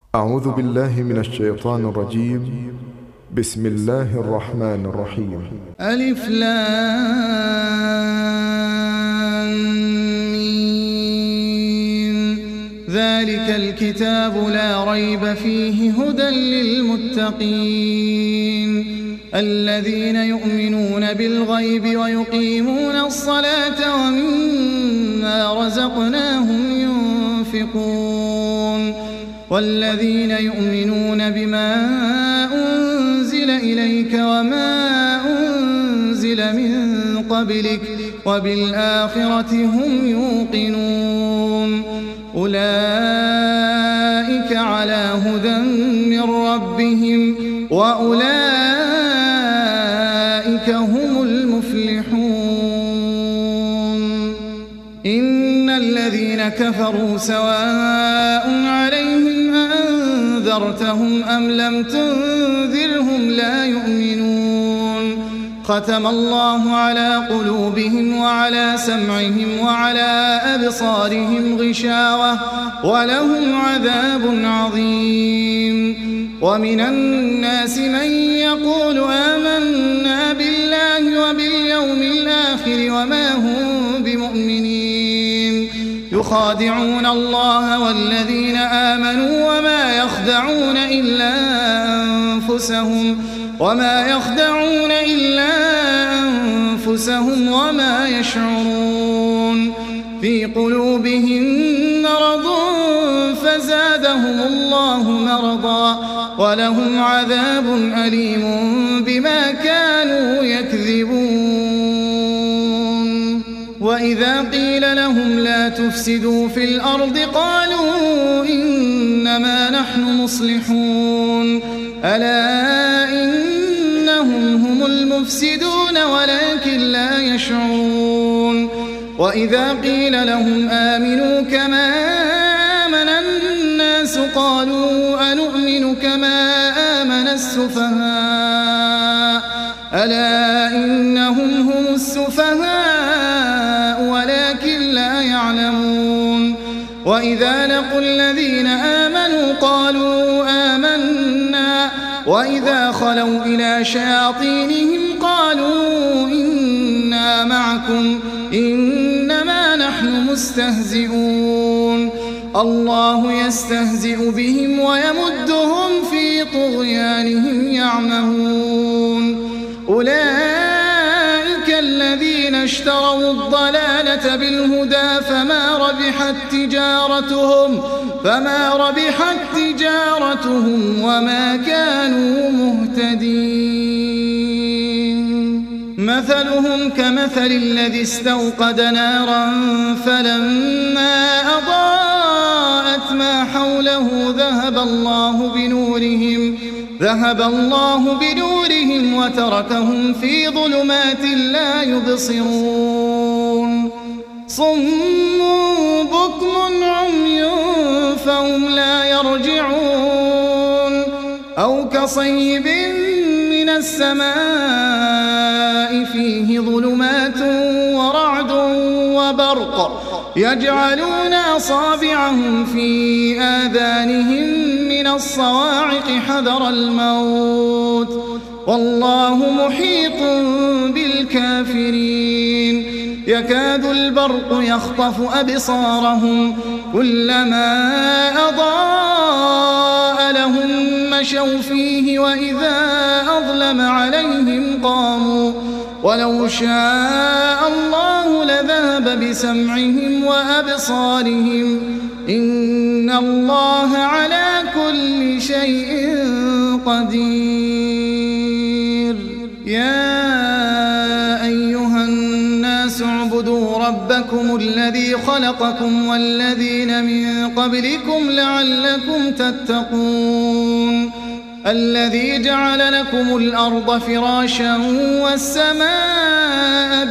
أعوذ بالله من الشيطان الرجيم. بسم الله الرحمن الرحيم. ألف لام ميم. ذلك الكتاب لا ريب فيه هدى للمتقين الذين يؤمنون بالغيب ويقيمون الصلاة ومما رزقناهم ينفقون والذين يؤمنون بما أنزل إليك وما أنزل من قبلك وبالآخرة هم يوقنون أولئك على هدى من ربهم وأولئك هم المفلحون. إن الذين كفروا سواء عليهم أنذرتهم أم لم تنذرهم لا يؤمنون. ختم الله على قلوبهم وعلى سمعهم وعلى أبصارهم غشاوة ولهم عذاب عظيم. ومن الناس من يقول آمنا بالله وباليوم الآخر وما هم بمؤمنين يخادعون الله والذين آمنوا وما يخدعون إلا أنفسهم وما يشعرون. في قلوبهم مرض فزادهم الله مرضا ولهم عذاب أليم بما كانوا يكذبون. وإذا قيل لهم لا تفسدوا في الأرض قالوا إنما نحن مصلحون ألا إنهم هم المفسدون ولكن لا يشعرون. وإذا قيل لهم آمنوا كما آمن الناس قالوا أنؤمن كما آمن السفهاء ألا إنهم هم السفهاء ولكن لا يعلمون. وإذا لقوا الذين آمنوا قالوا آمنا وإذا خلوا إلى شياطينهم قالوا إنا معكم إنما نحن مستهزئون. الله يستهزئ بهم ويمدهم في طغيانهم يعمهون. أولئك الذين اشتروا الضلالة بالهدى فما ربحت تجارتهم وما كانوا مهتدين. مثلهم كمثل الذي استوقد نارا فلما أضاءت ما حوله ذهب الله بنورهم وتركهم في ظلمات لا يبصرون. صم بكم عمي فهم لا يرجعون. أو كصيب من السماء فيه ظلمات ورعد وبرق يجعلون أصابعهم في آذانهم من الصواعق حذر الموت والله محيط بالكافرين. يكاد البرق يخطف أبصارهم كلما أضاء لهم مشوا فيه وإذا أظلم عليهم قاموا ولو شاء الله لذهب بسمعهم وأبصارهم إن الله على كل شيء قدير. يا أيها الناس اعبدوا ربكم الذي خلقكم والذين من قبلكم لعلكم تتقون. الذي جعل لكم الأرض فراشا والسماء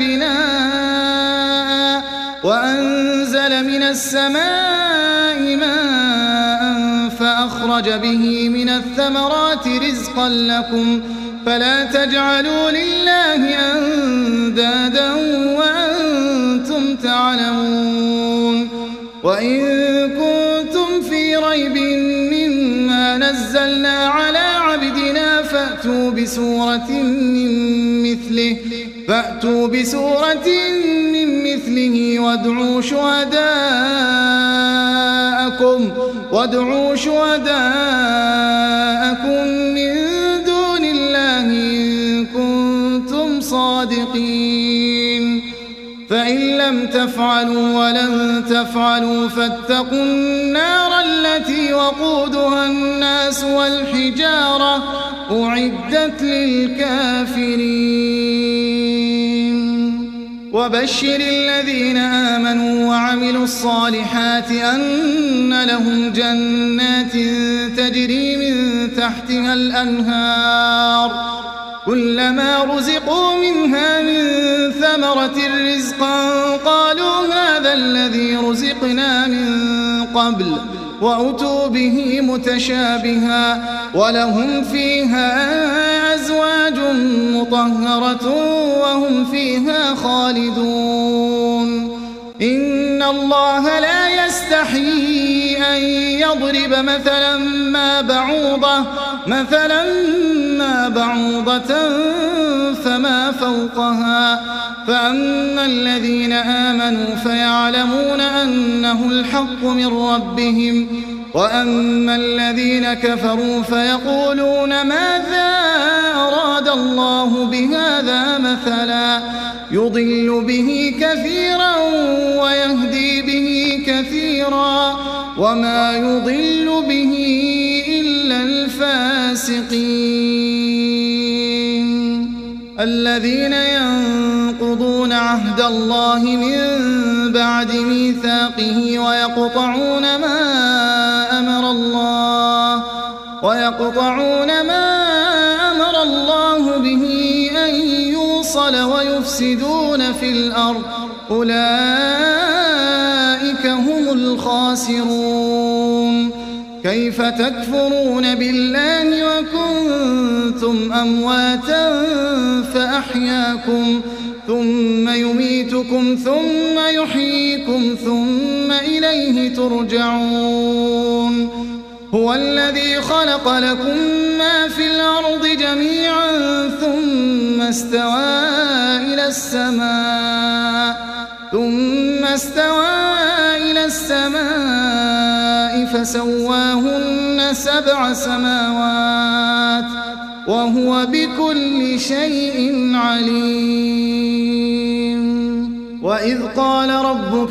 بناء وأنزل من السماء ماء فأخرج به من الثمرات رزقا لكم فلا تجعلوا لله أندادا وأنتم تعلمون. وإن كنتم في ريب مما نزلنا على عبدنا فأتوا بسورة من مثله وادعوا شهداءكم من دون الله إن كنتم صادقين فإن لم تفعلوا ولن تفعلوا فاتقوا النار التي وقودها الناس والحجارة أعدت للكافرين وبشر الذين آمنوا وعملوا الصالحات أن لهم جنات تجري من تحتها الأنهار كلما رزقوا منها من ثمرة رزقا قالوا هذا الذي رزقنا من قبل وأتوا به متشابها ولهم فيها أزواج مطهرة وهم فيها خالدون إن الله لا يستحيي أن يضرب مثلا ما بعوضة فما فوقها فأما الذين آمنوا فيعلمون أنه الحق من ربهم وأما الذين كفروا فيقولون ماذا أراد الله بهذا مثلا يضل به كثيرا ويهدي به كثيرا وما يضل به إلا الفاسقين الذين ينقضون عهد الله من بعد ميثاقه ويقطعون ما أمر الله به أن يوصل ويفسدون في الأرض أولئك هم الخاسرون كيف تكفرون بالله وكنتم أمواتا فأحياكم ثم يميتكم ثم يحييكم ثم إليه ترجعون هو الذي خلق لكم ما في الأرض جميعا ثم استوى إلى السماء فسواهن 7 سماوات وهو بكل شيء عليم وإذ قال ربك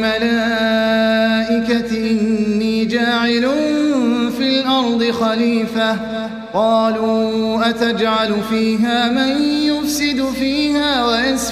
للملائكة إني جاعل في الأرض خليفة قالوا أتجعل فيها من يفسد فيها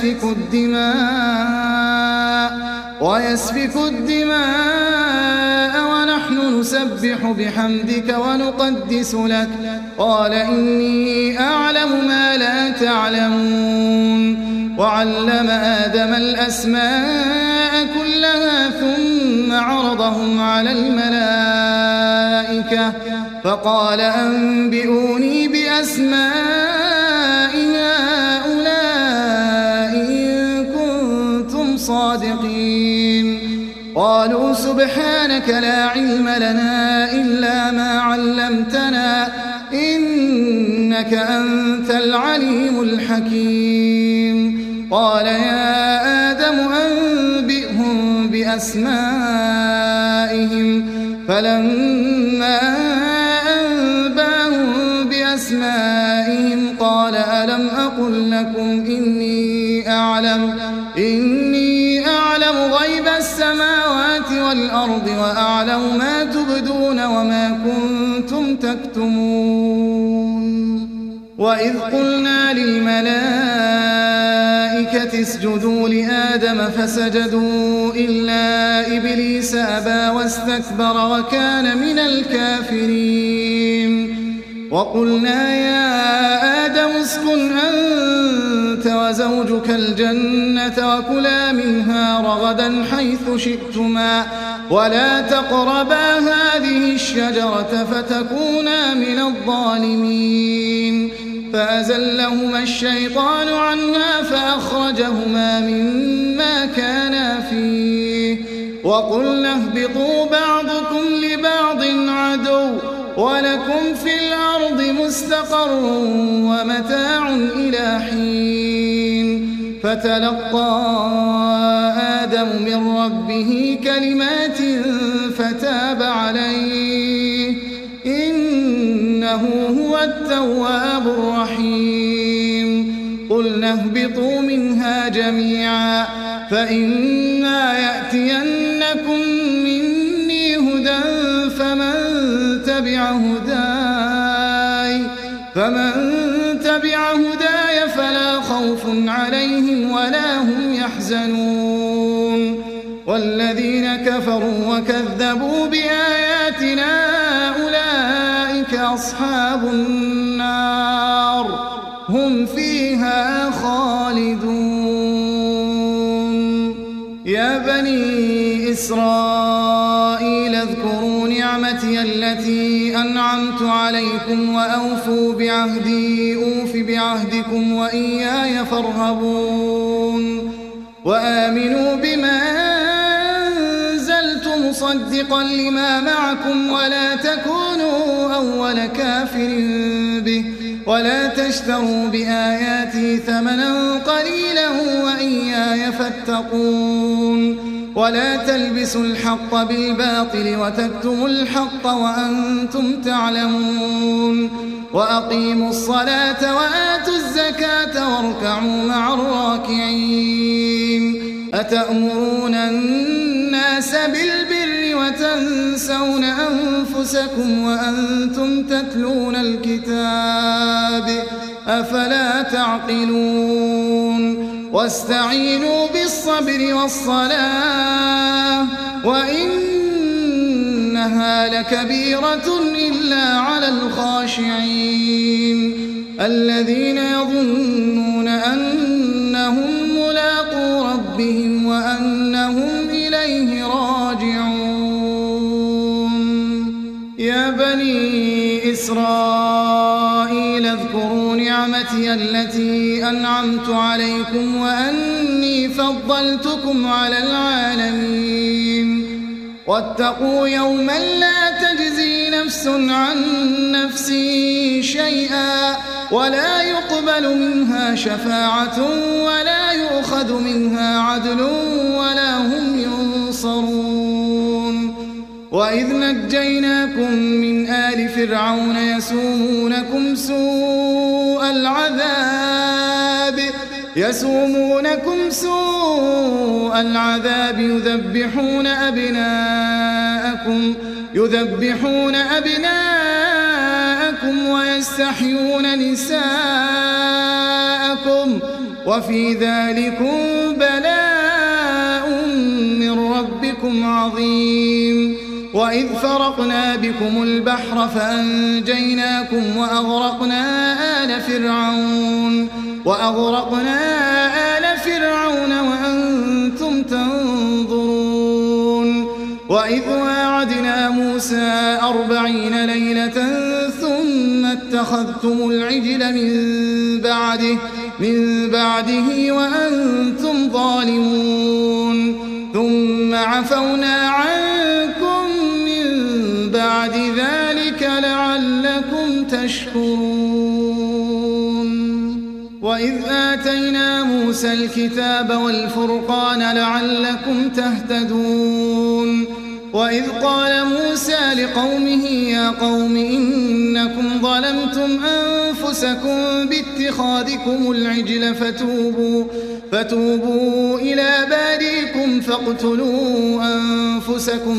ويسفك الدماء ونحن نسبح بحمدك ونقدس لك قال إني أعلم ما لا تعلمون وعلم آدم الأسماء كلها ثم عرضهم على الملائكة فقال أنبئوني بأسماء هؤلاء إن كنتم صادقين قالوا سبحانك لا علم لنا إلا ما علمتنا إنك أنت العليم الحكيم قال يا آدم أنبئهم بأسمائهم فلما أنبأهم بأسمائهم قال ألم أقل لكم إني أعلم غيب السماوات والأرض وأعلم ما تبدون وما كنتم تكتمون وإذ قلنا للملائكة اسجدوا لآدم فسجدوا إلا إبليس أبى واستكبر وكان من الكافرين وقلنا يا آدم اسكن أنت وزوجك الجنة وكلا منها رغدا حيث شئتما ولا تقربا هذه الشجرة فتكونا من الظالمين فأزلهما الشيطان عنها فأخرجهما مما كانا فيه وقلنا اهبطوا بعضكم لبعض عدو ولكم في الأرض مستقر ومتاع إلى حين فتلقى آدم من ربه كلمات فتاب عليه إنه هو التواب الرحيم قلنا اهبطوا منها جميعا فإما يأتينكم مني هدى فمن تبع هداي فلا خوف عليهم ولا هم يحزنون والذين كفروا وكذبوا بآياتنا أولئك أصحاب النار هم فيها خالدون يا بني إسرائيل اذكروا نعمتي التي أنعمت عليكم وأوفوا بعهدي أوف بعهدكم وإياي فارهبون وآمنوا بما أنزلت مصدقا لما معكم ولا تكونوا أول كافر به ولا تشتروا بآياتي ثمنا قليلا وإياي فاتقون ولا تلبسوا الحق بالباطل وتكتموا الحق وأنتم تعلمون وأقيموا الصلاة وآتوا الزكاة واركعوا مع الراكعين أتأمرون الناس بالبر وتنسون أنفسكم وأنتم تتلون الكتاب أفلا تعقلون واستعينوا بالصبر والصلاة وإنها لكبيرة إلا على الخاشعين الذين يظنون أنهم ملاقو ربهم وأنهم إليه راجعون يا بني إسرائيل اذكروا نعمتي التي أنعمت عليكم وأني فضلتكم على العالمين واتقوا يوما لا تجزي نفس عن نفس شيئا ولا يقبل منها شفاعة ولا يؤخذ منها عدل ولا هم ينصرون وإذ نجيناكم من آل فرعون يسومونكم سوء العذاب يذبحون أبناءكم ويستحيون نساءكم وفي ذلكم بلاء من ربكم عظيم وإذ فرقنا بكم البحر فأنجيناكم وأغرقنا آل فرعون وأنتم تنظرون وإذ واعدنا موسى 40 ليلة ثم اتخذتم العجل من بعده وأنتم ظالمون ثم عفونا عنكم من بعد ذلك لعلكم تشكرون وإذ آتينا موسى الكتاب والفرقان لعلكم تهتدون وإذ قال موسى لقومه يا قوم إنكم ظلمتم أنفسكم باتخاذكم العجل فتوبوا إلى بارئكم فاقتلوا أنفسكم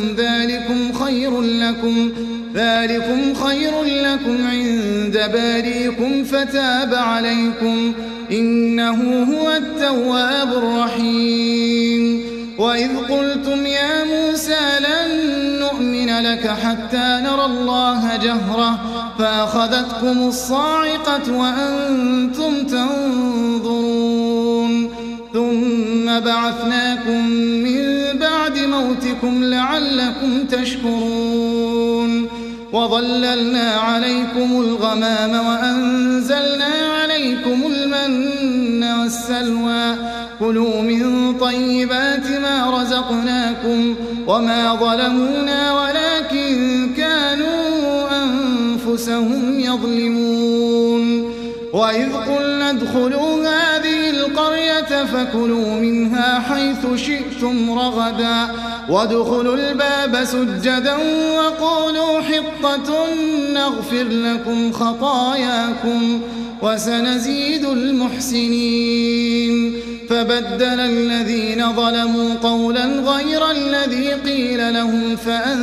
ذلكم خير لكم عند بارئكم فتاب عليكم إنه هو التواب الرحيم وإذ قلتم يا موسى لن نؤمن لك حتى نرى الله جهرة فأخذتكم الصاعقة وأنتم تنظرون ثم بعثناكم من بعد موتكم لعلكم تشكرون وظللنا عليكم الغمام وأنزلنا عليكم المن والسلوى كلوا من طيبات ما رزقناكم وما ظلمونا ولكن كانوا أنفسهم يظلمون وإذ قلنا ادخلوا هذه القرية فكلوا منها حيث شئتم رغدا وادخلوا الباب سجدا وقولوا حطة نغفر لكم خطاياكم وسنزيد المحسنين فبدل الذين ظلموا قولا غير الذي قيل لهم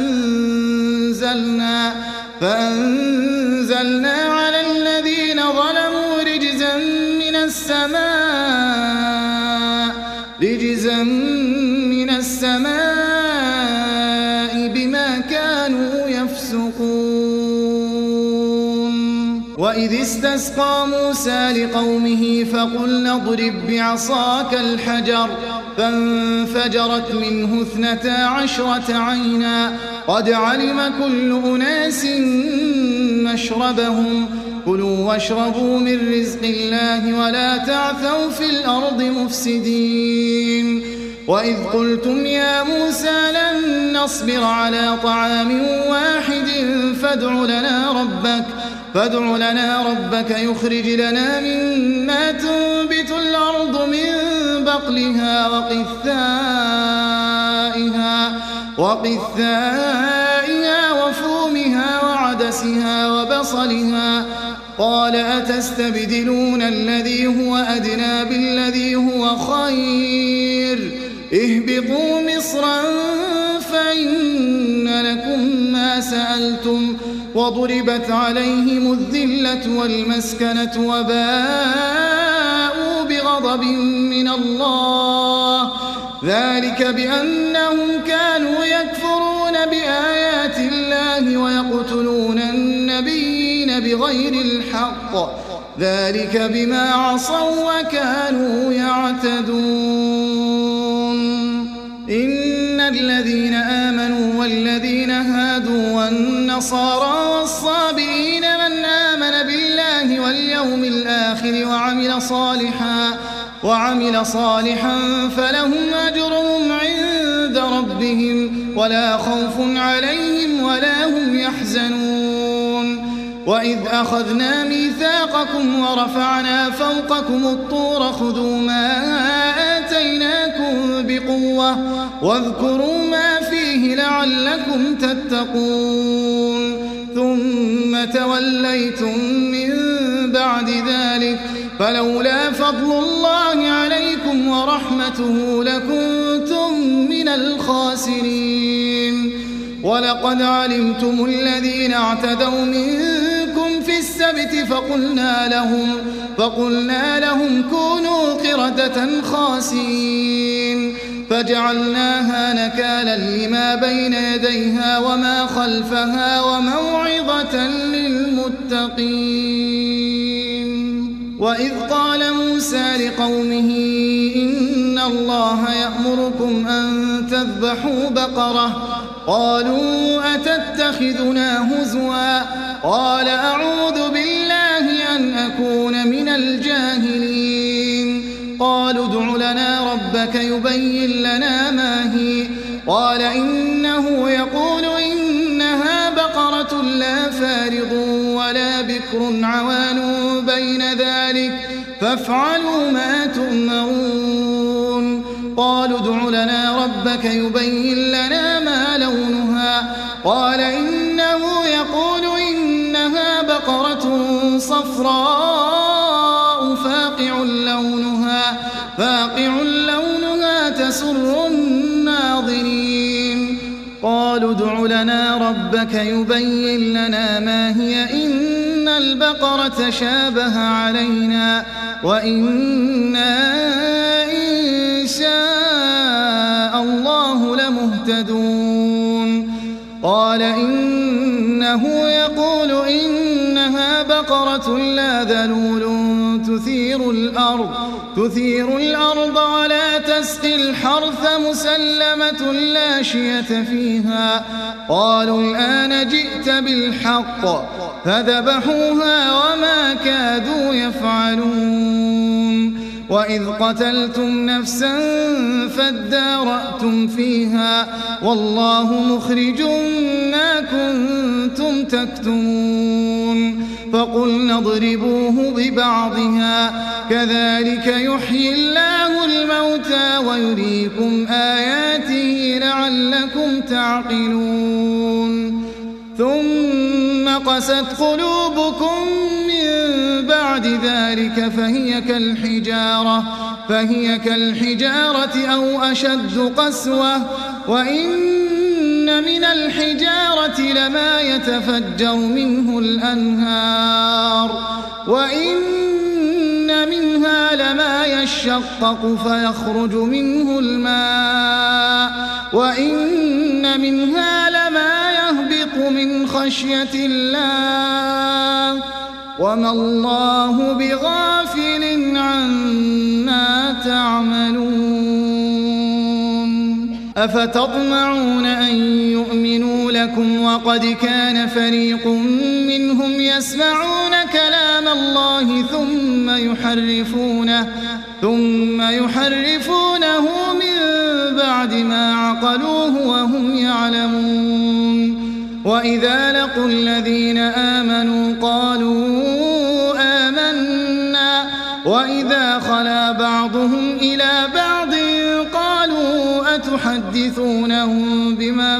فأنزلنا على الذين ظلموا رجزا من السماء بما كانوا يفسقون وإذ استسقى موسى لقومه فقلنا اضرب بعصاك الحجر فانفجرت منه 12 عينا قد علم كل أناس مشربهم كلوا واشربوا من رزق الله ولا تعثوا في الأرض مفسدين وإذ قلتم يا موسى لن نصبر على طعام واحد فادع لنا ربك يخرج لنا مما تنبت الأرض من بقلها وقثائها وفومها وعدسها وبصلها قال أتستبدلون الذي هو أدنى بالذي هو خير اهبطوا مصرا فإن لكم ما سألتم وضربت عليهم الذلة والمسكنة وباءوا بغضب من الله ذلك بأنهم كانوا يكفرون بآيات الله ويقتلون النبيين بغير الحق ذلك بما عصوا وكانوا يعتدون إن الذين آمنوا والذين هادوا والنصارى والصابئين من آمن بالله واليوم الآخر وعمل صالحا فلهم أجرهم عند ربهم ولا خوف عليهم ولا هم يحزنون وإذ أخذنا ميثاقكم ورفعنا فوقكم الطور خذوا ما آتيناكم بقوة واذكروا ما فيه لعلكم تتقون ثم توليتم من بعد ذلك فلولا فضل الله عليكم ورحمته لكنتم من الخاسرين ولقد علمتم الذين اعتدوا منكم في السبت فقلنا لهم كونوا قردة خاسئين فجعلناها نكالا لما بين يديها وما خلفها وموعظة للمتقين وإذ قال موسى لقومه إن الله يأمركم أن تذبحوا بقرة قالوا أتتخذنا هزوا قال أعوذ بالله أن أكون من الجاهلين قالوا ادع لنا ربك يبين لنا ما هي قال إنه يقول إنها بقرة لا فارض ولا بكر عوان بين ذلك فافعلوا ما تؤمرون قالوا ادع لنا ربك يبين لنا ما لونها قال إنه يقول إنها بقرة صفراء فاقع لونها تسر الناظرين قالوا ادع لنا ربك يبين لنا ما هي إن البقرة شابه علينا وإنا إن شاء الله لمهتدون قال إنه يقول إنها بقرة لا ذلول تثير الأرض ولا تسقي الحرث مسلمة لا شية فيها قالوا الآن جئت بالحق فذبحوها وما كادوا يفعلون وإذ قتلتم نفسا فادارأتم فيها والله مخرج ما كنتم تكتمون فقلنا اضربوه ببعضها كذلك يحيي الله الموتى ويريكم آياته لعلكم تعقلون ثم قست قلوبكم من بعد ذلك فهي كالحجارة أو أشد قسوة وإن من الحجارة لما يتفجر منه الأنهار وإن منها لما يشقق فيخرج منه الماء وإن منها لما يهبط من خشية الله وما الله بغافل عما تعملون أفتطمعون أن يؤمنوا لكم وقد كان فريق منهم يسمعون كلام الله ثم يحرفونه من بعد ما عقلوه وهم يعلمون وإذا لقوا الذين آمنوا قالوا آمنا وإذا خلا بعضهم إلى بعض قالوا أتحدثونهم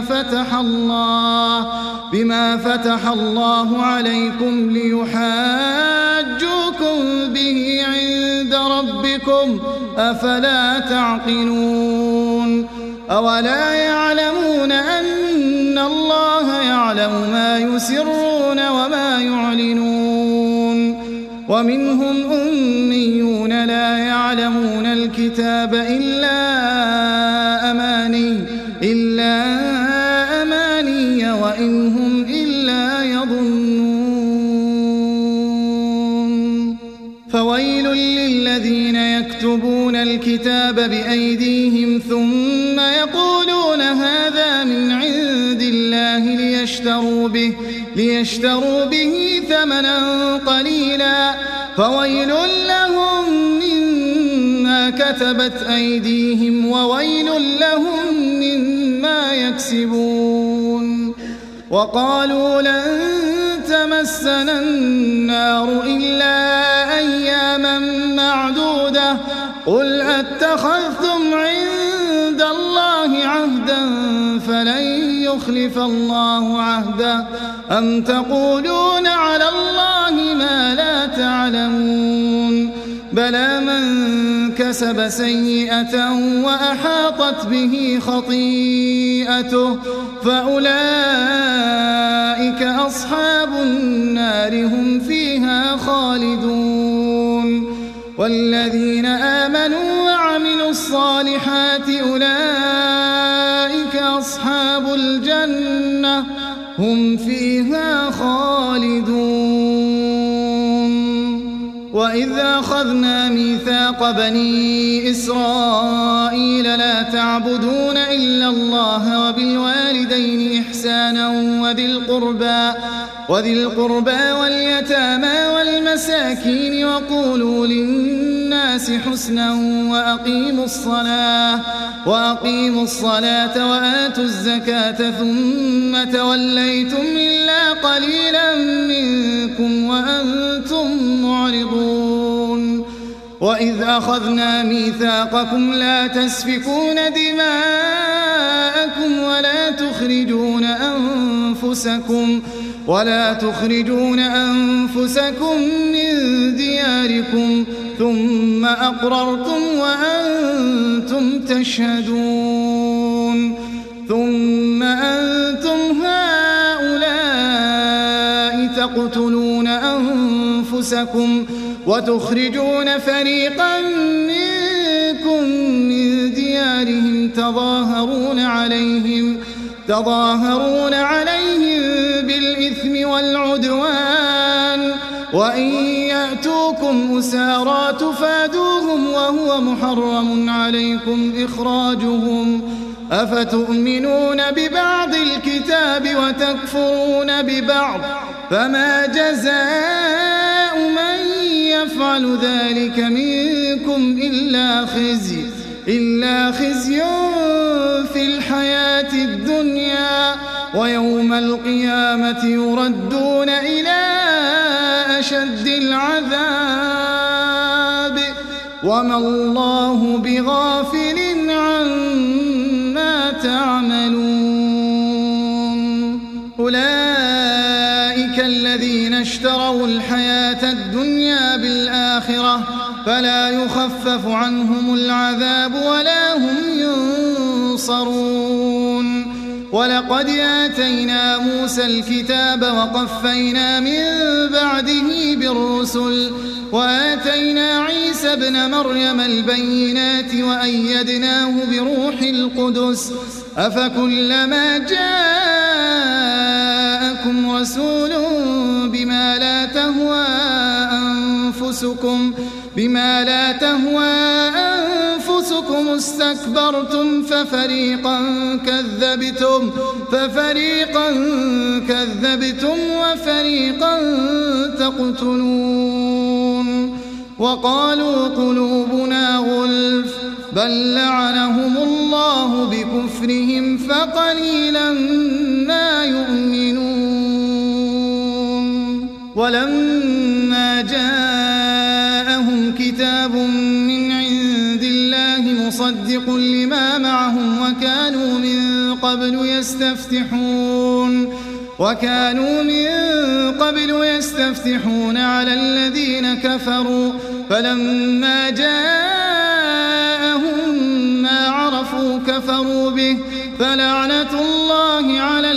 بما فتح الله عليكم ليحاجوكم به عند ربكم أفلا تعقلون أولا يعلمون أن الله يعلم ما يسرون وما يعلنون ومنهم أميون لا يعلمون الكتاب إلا أماني وإن هم إلا يظنون فويل للذين يكتبون الكتاب بأيديهم ثم يقولون هذا من عند الله ليشتروا به ثمنا قليلا فويل لهم مما كتبت أيديهم وويل لهم مما يكسبون وقالوا لن تمسنا النار إلا أياما معدودة قل أتخذتم عند الله عهدا فلن يخلف الله عهده أم تقولون على الله ما لا تعلمون بلى من كسب سيئة وأحاطت به خطيئته فأولئك أصحاب النار هم فيها خالدون والذين آمنوا وعملوا الصالحات أولئك أصحاب الجنة هم فيها خالدون وإذ أخذنا ميثاق بني إسرائيل لا تعبدون إلا الله وبالوالدين إحسانا وذي القربى واليتامى والمساكين وقولوا للناس حسنا وأقيموا الصلاة وآتوا الزكاة ثم توليتم إلا قليلا منكم وأنتم معرضون وإذ أخذنا ميثاقكم لا تسفكون دماءكم ولا تخرجون أنفسكم من دياركم ثم أقررتم وأنتم تشهدون ثم أنتم هؤلاء تقتلون أنفسكم وتخرجون فريقا منكم من ديارهم تظاهرون عليهم بالإثم والعدوان وإن يأتوكم أسارى تفادوهم وهو محرم عليكم إخراجهم أفتؤمنون ببعض الكتاب وتكفرون ببعض فما جزاء من يفعل ذلك منكم إلا خزي في الحياة الدنيا ويوم القيامة يردون إلى أشد العذاب وما الله بغافل عما تعملون أولئك الذين اشتروا الحياة الدنيا بالآخرة فلا يخفف عنهم العذاب ولا هم ينصرون ولقد آتينا موسى الكتاب وقفينا من بعده بالرسل وآتينا عيسى ابن مريم البينات وأيدناه بروح القدس أفكلما جاءكم رسول بما لا تهوى أنفسكم استكبرتم ففريقا كذبتم وفريقا تقتلون وقالوا قلوبنا غلف بل لعنهم الله بكفرهم فقليلا ما يؤمنون ولما جاءهم كتاب من عند الله مصدق لما معهم وكانوا من قبل يستفتحون على الذين كفروا فلما جاءهم ما عرفوا كفروا به فلعنة الله على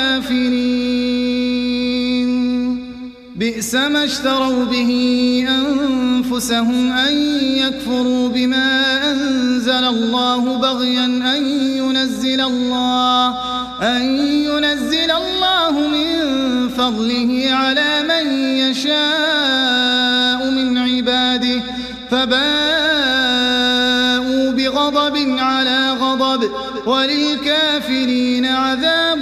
الكافرين بئس ما اشتروا به أنفسهم أن يكفروا بما أنزل الله بغيا أن ينزل الله من فضله على من يشاء من عباده فباءوا بغضب على غضب وللكافرين عذاب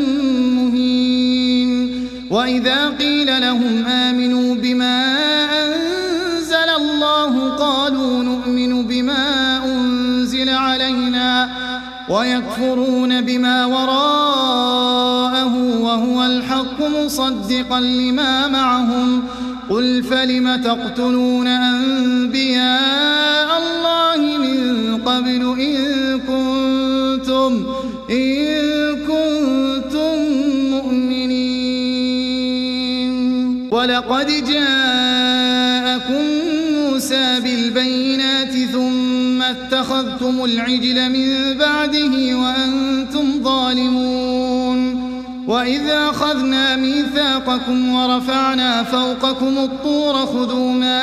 مهين وإذا قيل لهم آمنوا بما أنزل الله قالوا نؤمن بما أنزل علينا ويكفرون بما وراءه وهو الحق مصدقا لما معهم قل فلم تقتلون أنبياء الله من قبل إن كنتم مؤمنين ولقد جاءكم موسى بالبينات ثم اتخذتم العجل من بعده وأنتم ظالمون وإذا أخذنا ميثاقكم ورفعنا فوقكم الطور خذوا ما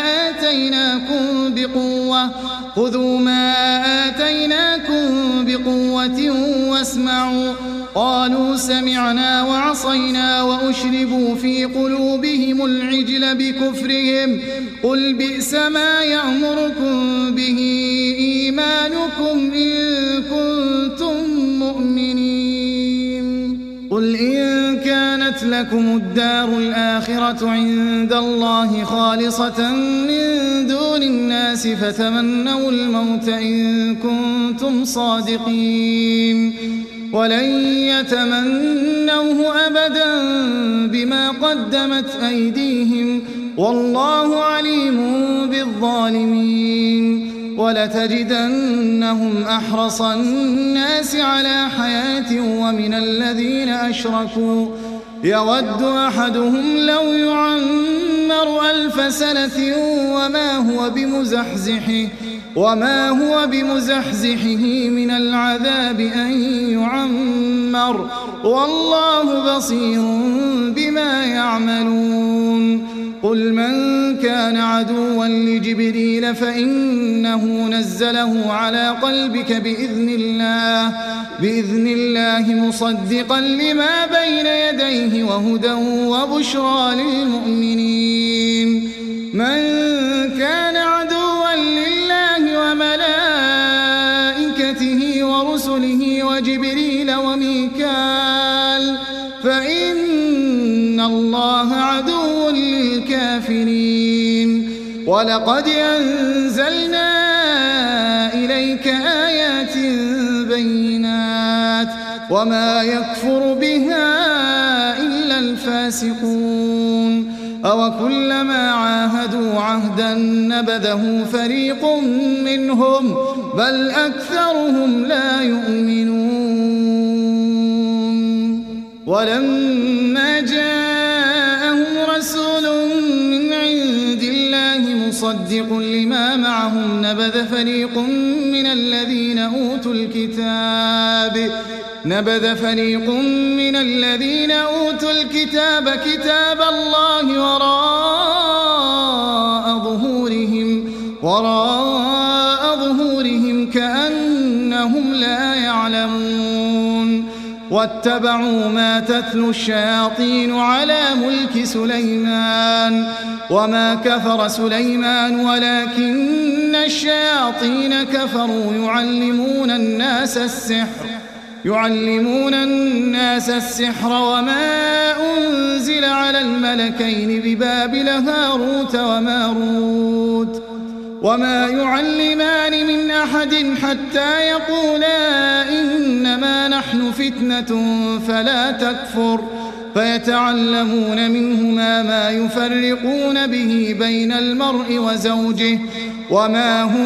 آتيناكم بقوة واسمعوا قالوا سمعنا وعصينا وأشربوا في قلوبهم العجل بكفرهم قل بئس ما يأمركم به إيمانكم إن كنتم مؤمنين قل إن كانت لكم الدار الآخرة عند الله خالصة من دون الناس فتمنوا الموت إن كنتم صادقين ولن يتمنوه أبدا بما قدمت أيديهم والله عليم بالظالمين ولتجدنهم أحرص الناس على حياة ومن الذين أشركوا يود أحدهم لو يعمر 1000 سنة وما هو بمزحزحه من العذاب أن يعمر والله بصير بما يعملون قل من كان عدوا لجبريل فإنه نزله على قلبك بإذن الله مصدقا لما بين يديه وهدى وبشرى للمؤمنين من كان عدوا لله وملائكته ورسله وجبريل وميكال فإن الله عدو للكافرين ولقد أنزلنا إليك آيات بينات وما يكفر بها إلا الفاسقون أوكلما عاهدوا عهدا نبذه فريق منهم بل أكثرهم لا يؤمنون ولما جاءهم رسول من عند الله مصدق لما معهم نبذ فريق من الذين أوتوا الكتاب كتاب الله وراء ظهورهم كأنهم لا يعلمون واتبعوا ما تتلو الشياطين على ملك سليمان وما كفر سليمان ولكن الشياطين كفروا يعلمون الناس السحر وما أنزل على الملكين ببابل هاروت وماروت وما يعلمان من أحد حتى يقولا إنما نحن فتنة فلا تكفر فيتعلمون منهما ما يفرقون به بين المرء وزوجه وما هم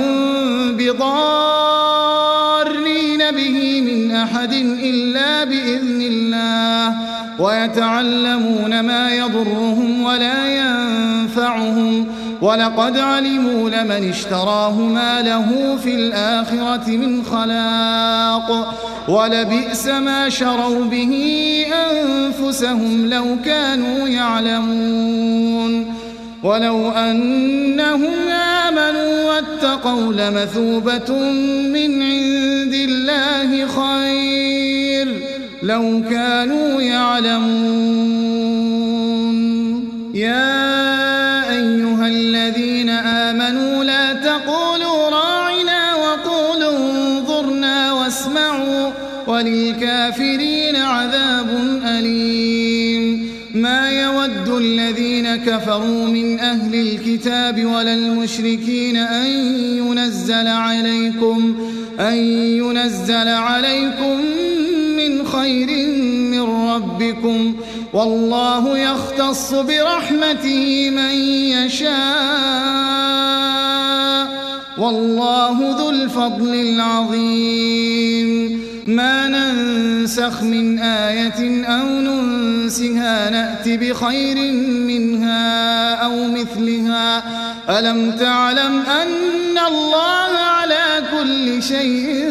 بضارين به من أحد إلا بإذن الله ويتعلمون ما يضرهم ولا ينفعهم ولقد علموا لمن اشتراه ما له في الآخرة من خلاق ولبئس ما شروا به أنفسهم لو كانوا يعلمون ولو أنهم آمنوا واتقوا لمثوبة من عند الله خير لو كانوا يعلمون يا أيها الذين آمنوا لا تقولوا راعنا وقولوا انظرنا واسمعوا وللكافرين عذاب أليم ما يود الذين كفروا من أهل الكتاب ولا المشركين أن ينزل عليكم من خير من ربكم والله يختص برحمته من يشاء والله ذو الفضل العظيم ما ننسخ من آية أو ننسها نأت بخير منها أو مثلها ألم تعلم أن الله على كل شيء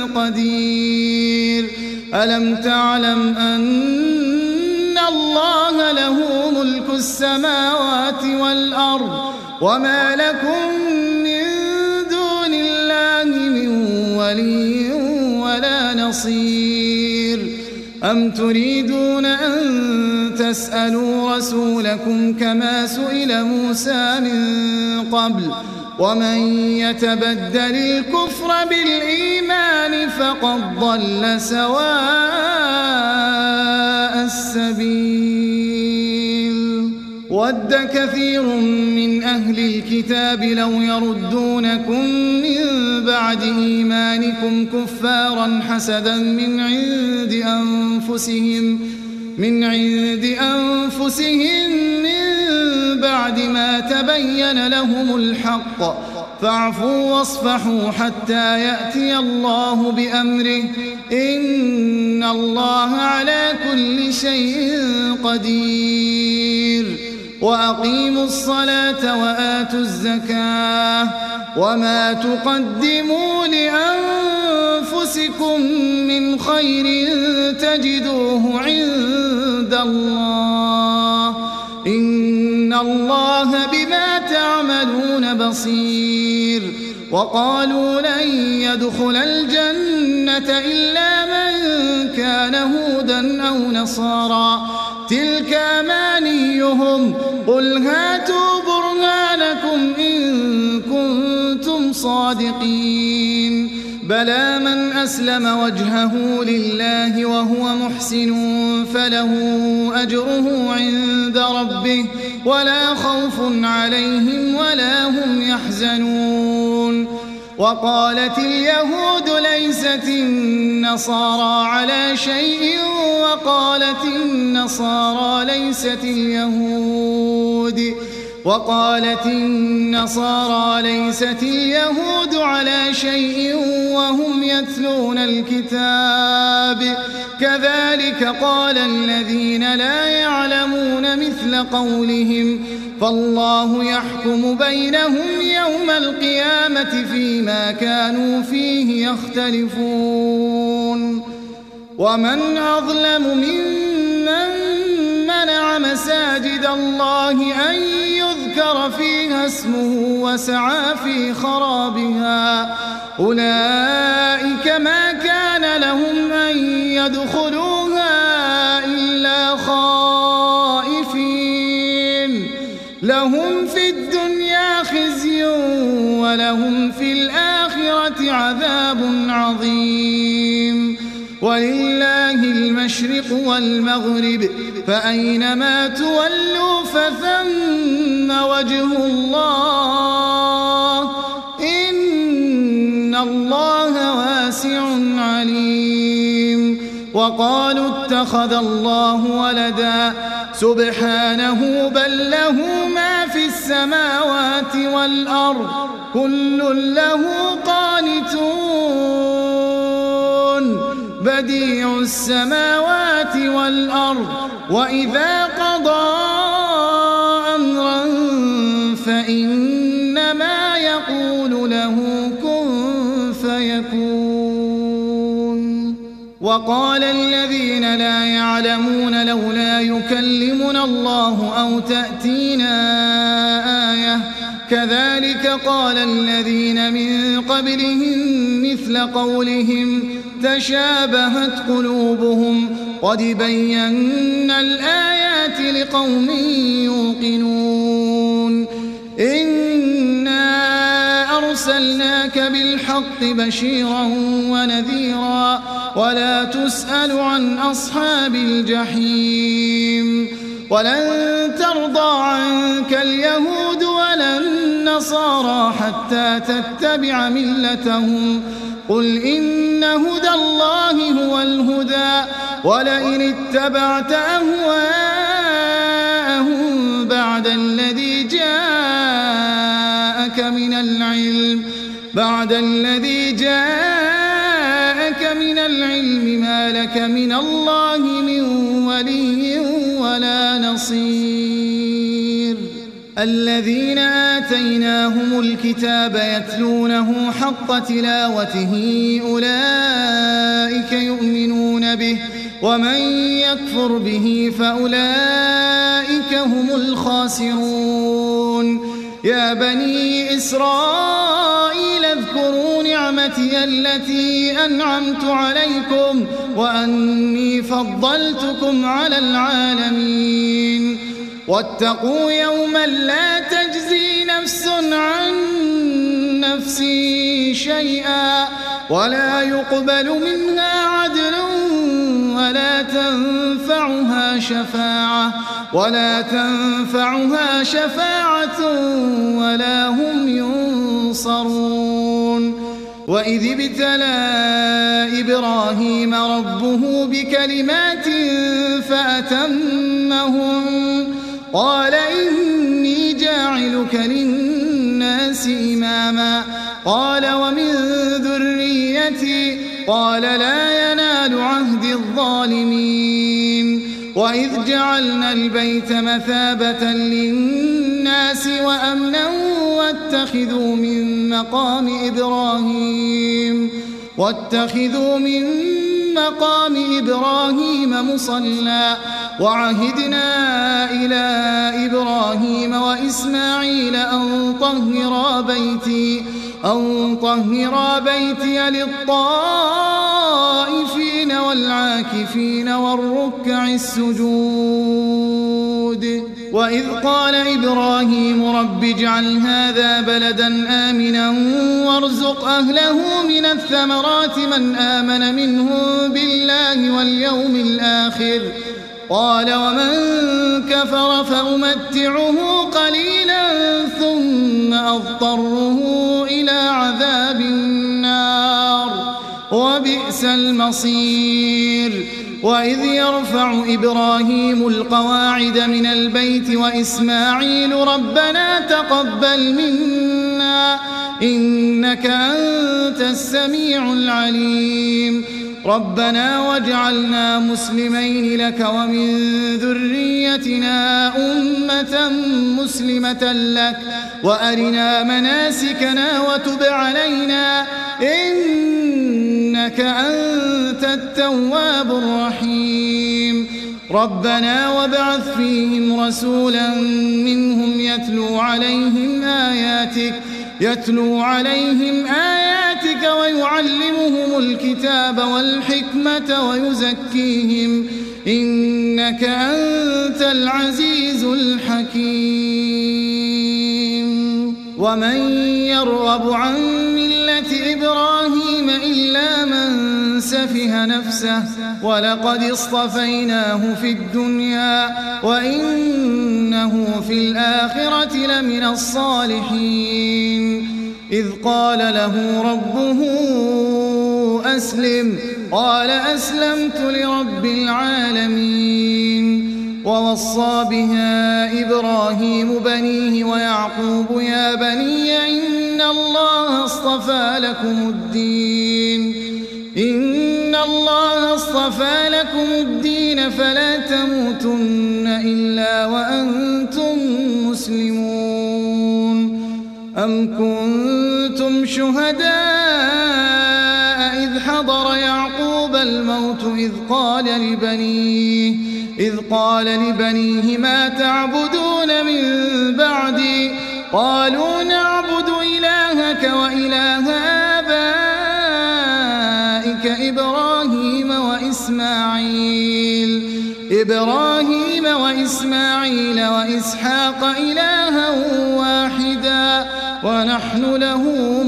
قدير ألم تعلم أن الله له ملك السماوات والأرض وما لكم من دون الله من ولي ولا نصير أم تريدون أن تسألوا رسولكم كما سئل موسى من قبل ومن يتبدل الكفر بالإيمان فقد ضل سواء السبيل ود كثير من أهل الكتاب لو يردونكم من بعد إيمانكم كفارا حسدا من عند أنفسهم من بعد ما تبين لهم الحق فاعفوا واصفحوا حتى يأتي الله بأمره إن الله على كل شيء قدير وأقيموا الصلاة وآتوا الزكاة وما تقدموا لأنفسكم من خير تجدوه عند الله إن الله بما تعملون بصير وقالوا لن يدخل الجنة إلا من كان هودا أو نصارى تلك أمانيهم قل هاتوا برهانكم إن كنتم صادقين بلى من أسلم وجهه لله وهو محسن فله أجره عند ربه ولا خوف عليهم ولا هم يحزنون وقالت اليهود ليست النصارى على شيء وقالت النصارى ليست اليهود وقالت النصارى ليست اليهود على شيء وهم يتلون الكتاب كذلك قال الذين لا يعلمون مثل قولهم فالله يحكم بينهم يوم القيامة فيما كانوا فيه يختلفون ومن أظلم ممن منع مساجد الله أن يذكر فيها اسمه وسعى في خرابها أولئك ما كان لهم أن يدخلوها إلا خائفين لهم في الدنيا خزي ولهم في الآخرة عذاب عظيم ولله المشرق والمغرب فأينما تولوا فثم وجه الله إن الله واسع عليم وقالوا اتخذ الله ولدا سبحانه بل له ما في السماوات والأرض كل له قانتون بديع السماوات والأرض وإذا قضى أمرا فإنما يقول له كن فيكون وقال الذين لا يعلمون لولا يكلمنا الله أو تأتينا آية كذلك قال الذين من قبلهم مثل قولهم تشابهت قلوبهم قد بينا الآيات لقوم يوقنون إنا أرسلناك بالحق بشيرا ونذيرا ولا تسأل عن أصحاب الجحيم ولن ترضى عنك اليهود ولا النصارى حتى تتبع ملتهم قل إن هدى الله هو الهدى ولئن اتبعت أهواءهم بعد الذي جاءك من العلم ما لك من الله من ولي ولا نصير الذين آتيناهم الكتاب يتلونه حق تلاوته أولئك يؤمنون به ومن يكفر به فأولئك هم الخاسرون يا بني إسرائيل اذكروا نعمتي التي أنعمت عليكم وأني فضلتكم على العالمين واتقوا يوما لا تجزي نفس عن نفس شيئا ولا يقبل منها عدل ولا تنفعها شفاعة ولا هم ينصرون وإذ ابتلى إبراهيم ربه بكلمات فأتمهم قال إني جاعلك للناس إماما قال ومن ذريتي قال لا ينال عهد الظالمين وإذ جعلنا البيت مثابة للناس وأمنا واتخذوا من مقام إبراهيم مصلى وعهدنا إلى إبراهيم وإسماعيل أن طهرا بيتي للطائفين والعاكفين والركع السجود وإذ قال إبراهيم رب اجعل هذا بلدا آمنا وارزق أهله من الثمرات من آمن منهم بالله واليوم الآخر قال ومن كفر فأمتعه قليلا ثم أضطره إلى عذاب النار وبئس المصير وإذ يرفع إبراهيم القواعد من البيت وإسماعيل ربنا تقبل منا إنك أنت السميع العليم ربنا واجعلنا مسلمين لك ومن ذريتنا أمة مسلمة لك وأرنا مناسكنا وتب علينا إنك أنت التواب الرحيم ربنا وابعث فيهم رسولا منهم يتلو عليهم آياتك ويعلمهم الكتاب والحكمة ويزكيهم إنك أنت العزيز الحكيم ومن يرغب عن ملة إبراهيم إلا من سفه نفسه ولقد اصطفيناه في الدنيا وإنه في الآخرة لمن الصالحين إذ قال له ربه أسلم قال أسلمت لرب العالمين ووصى بها إبراهيم بنيه ويعقوب يا بني إن الله اصطفى لكم الدين فلا تموتن إلا وأنتم مسلمون أم كنتم شهداء إذ حضر يعقوب الموت إذ قال لبنيه ما تعبدون من بعدي قالوا نعبد إلهك وإله آبائك إبراهيم وإسماعيل وإسحاق إلها واحدا ونحن له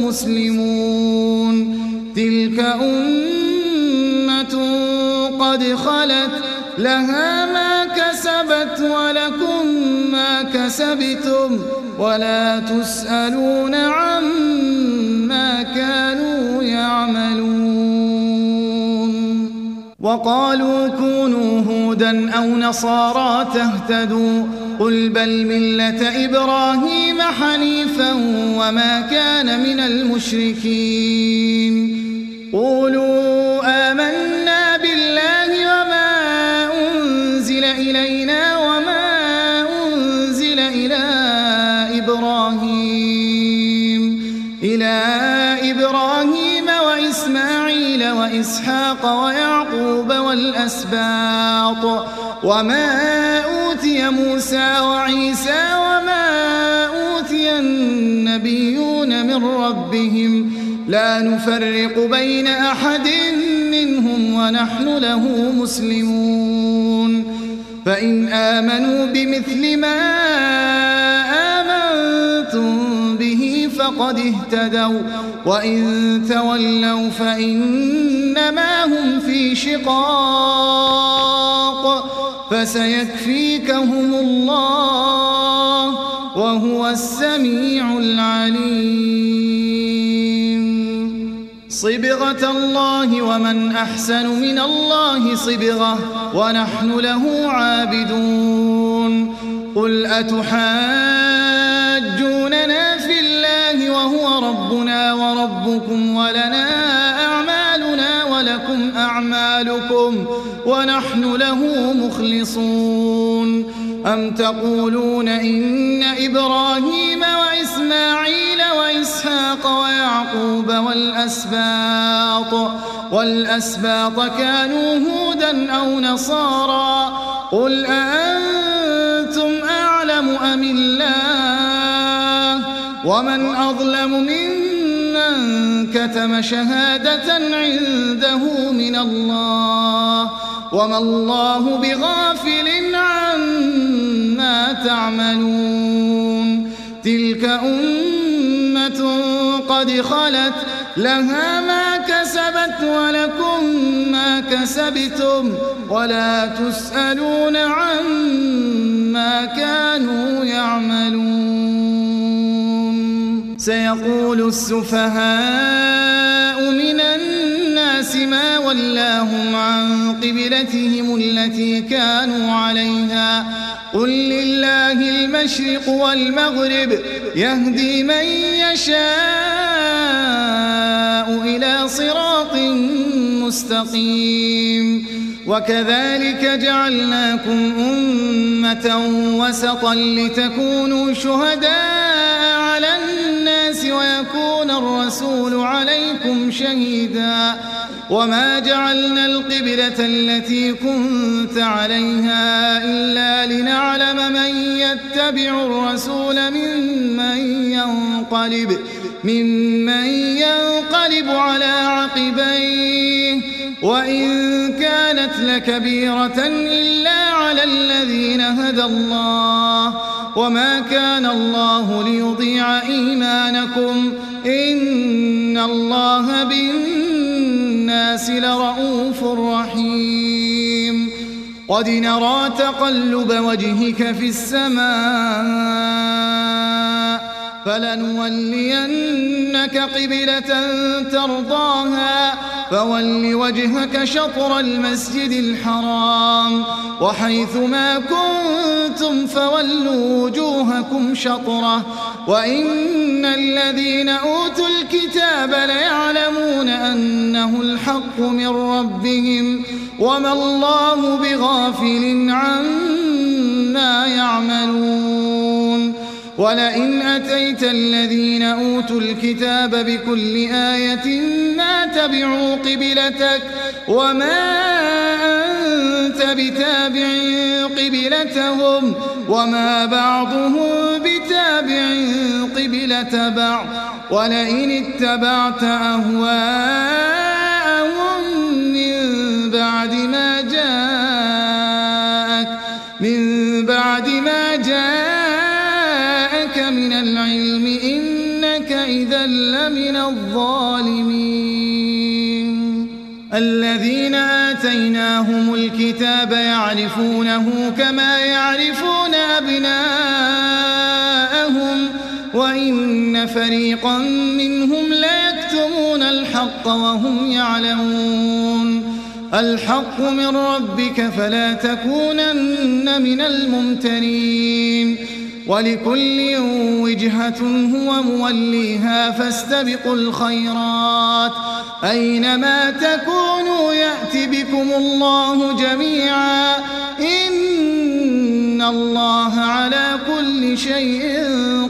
مسلمون تلك أمة قد خلت لها ما كسبت ولكم ما كسبتم ولا تسألون عما كانوا يعملون وقالوا كونوا هودا أو نصارى تهتدوا قل بل ملة إبراهيم حنيفا وما كان من المشركين قولوا آمنا بالله وما أنزل إلينا وما أنزل إلى إبراهيم وإسماعيل وإسحاق ويعقوب والأسباط وما أوتي موسى وعيسى وما أوتي النبيون من ربهم لا نفرق بين أحد منهم ونحن له مسلمون فإن آمنوا بمثل ما آمنتم به فقد اهتدوا وإن تولوا فإنما هم في شقاق فسيكفيكهم الله وهو السميع العليم صبغة الله ومن أحسن من الله صبغة ونحن له عابدون قل أتحاجوننا في الله وهو ربنا وربكم ولنا أعمالنا ولكم أعمالكم ونحن له مخلصون أم تقولون إن إبراهيم وإسماعيل وإسحاق ويعقوب والأسباط كانوا هودا أو نصارى قل أأنتم أعلم أم الله ومن أظلم ممن كتم شهادة عنده من الله وما الله بغافل عما تعملون تلك أمة قد خلت لها ما كسبت ولكم ما كسبتم ولا تسألون عما كانوا سيقول السفهاء من الناس ما ولاهم عن قبلتهم التي كانوا عليها قل لله المشرق والمغرب يهدي من يشاء إلى صراط مستقيم وكذلك جعلناكم أمة وسطا لتكونوا شهداء على الناس ويكون الرسول عليكم شهيدا وما جعلنا القبلة التي كنت عليها إلا لنعلم من يتبع الرسول ممن ينقلب على عقبيه وإن كانت لكبيرة إلا على الذين هدى الله وما كان الله ليضيع إيمانكم إن الله بالناس لرؤوف رحيم قد نرى تقلب وجهك في السماء فلنولينك قبلة ترضاها فول وجهك شطر المسجد الحرام وحيث ما كنتم فولوا وجوهكم شطره وإن الذين أوتوا الكتاب ليعلمون أنه الحق من ربهم وما الله بغافل عما يعملون ولئن أتيت الذين أوتوا الكتاب بكل آية ما تبعوا قبلتك وما أنت بتابع قبلتهم وما بعضهم بتابع قبلة بعض ولئن اتبعت أهواءهم من بعد ما جاءك من العلم إنك إذا لمن الظالمين الذين آتيناهم الكتاب يعرفونه كما يعرفون أبناءهم وإن فريقا منهم ليكتمون الحق وهم يعلمون الحق من ربك فلا تكونن من الممترين ولكل وجهة هو موليها فاستبقوا الخيرات أينما تكونوا يأت بكم الله جميعا إن الله على كل شيء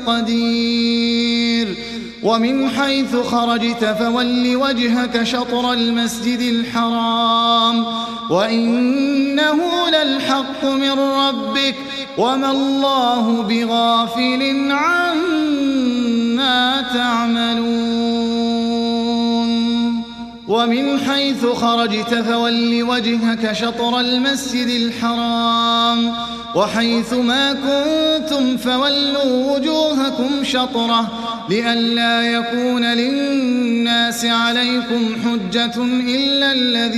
قدير ومن حيث خرجت فول وجهك شطر المسجد الحرام وإنه للحق من ربك وما الله بغافل عما تعملون ومن حيث خرجت فول وجهك شطر المسجد الحرام وحيث ما كنتم فولوا وجوهكم شطره لئلا يكون للناس عليكم حجة إلا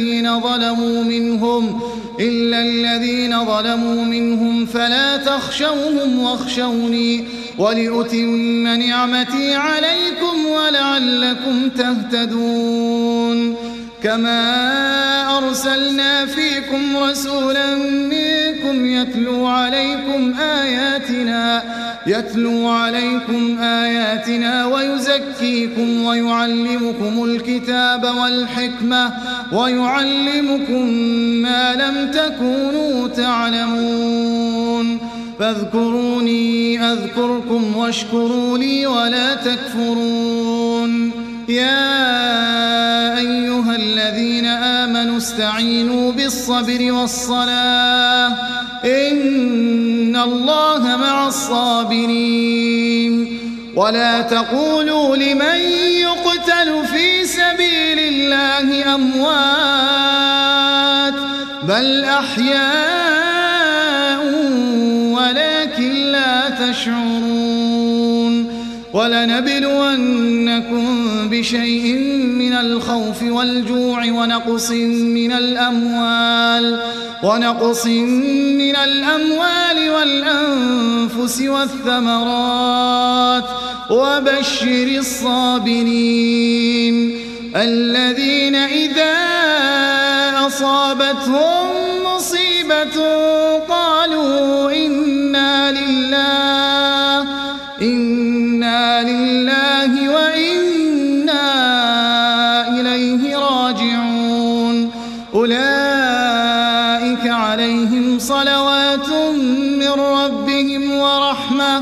الذين ظلموا منهم فلا تخشوهم واخشوني ولأتم نعمتي عليكم ولعلكم تهتدون كما أرسلنا فيكم رسولا منكم يتلو عليكم آياتنا ويزكيكم ويعلمكم الكتاب والحكمة ويعلمكم ما لم تكونوا تعلمون فاذكروني أذكركم واشكروا لي ولا تكفرون يا أيها الذين آمنوا استعينوا بالصبر والصلاة إن الله مع الصابرين ولا تقولوا لمن يقتل في سبيل الله أموات بل أحياء ولكن لا تشعرون ولنبلونكم بشيء من الخوف والجوع ونقص من الأموال والأنفس والثمرات وبشر الصابرين الذين إذا أصابتهم مصيبة قالوا إنا لله وإنا إليه راجعون أولئك عليهم صلوات من ربهم ورحمة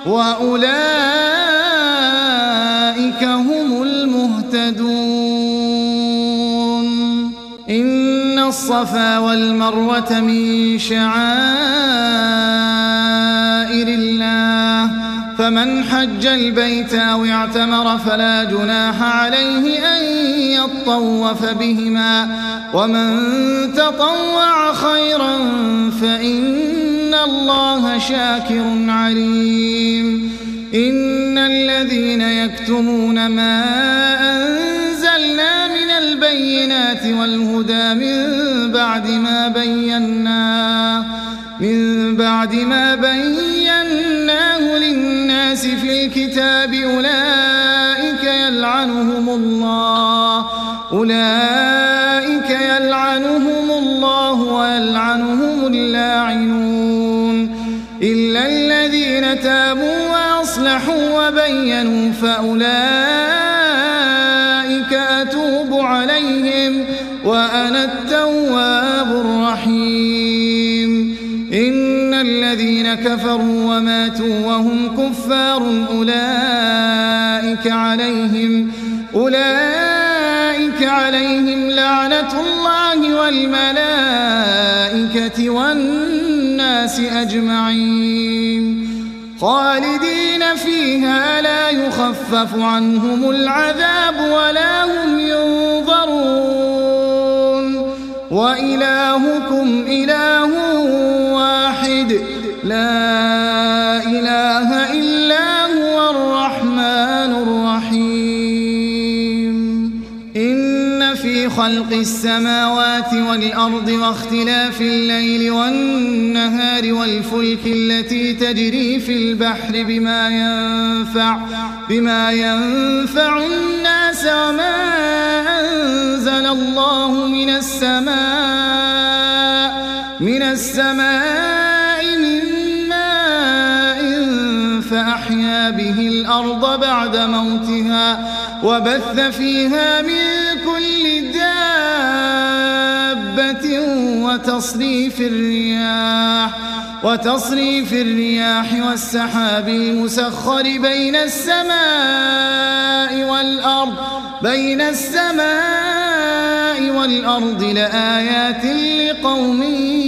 وأولئك هم المهتدون إن الصفا والمروة من شعائر الله فمن حج البيت أو اعتمر فلا جناح عليه أن يطوف بهما ومن تطوع خيرا فإن الله شاكر عليم إن الذين يكتمون ما أنزلنا من البينات والهدى من بعد ما بيناه للناس في الكتاب أولئك يلعنهم الله ويلعنهم اللاعنون إلا الذين تابوا وأصلحوا وبينوا فأولئك أتوب عليهم وأنا التواب الرحيم إن الذين كفروا وماتوا وهم كفار أولئك عليهم لعنة الله والملائكة والناس أجمعين خالدين فيها لا يخفف عنهم العذاب ولا هم ينظرون وإلهكم إله واحد لا إله إلا هو الرحمن الرحيم إن في خلق السماوات والأرض واختلاف الليل والنهار والفلك التي تجري في البحر بما ينفع الناس وما أنزل الله من السماء من ماء فأحيا به الأرض بعد موتها وبث فيها من كل دابة وتصريف الرياح والسحاب المسخر بين السماء والأرض لآيات لقوم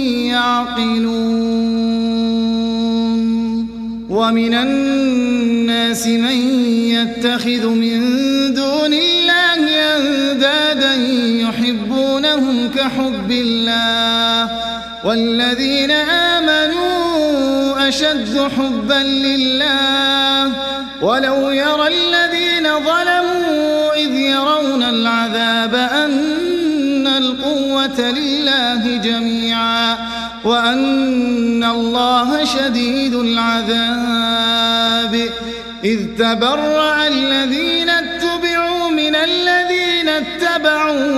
يعقلون ومن الناس من يتخذ من دون الله أندادا يحبونهم كحب الله والذين آمنوا أشد حبا لله ولو يرى الذين ظلموا إذ يرون العذاب أن القوة لله جميعا وأن الله شديد العذاب إذ تبرأ الذين اتبعوا من الذين اتبعوا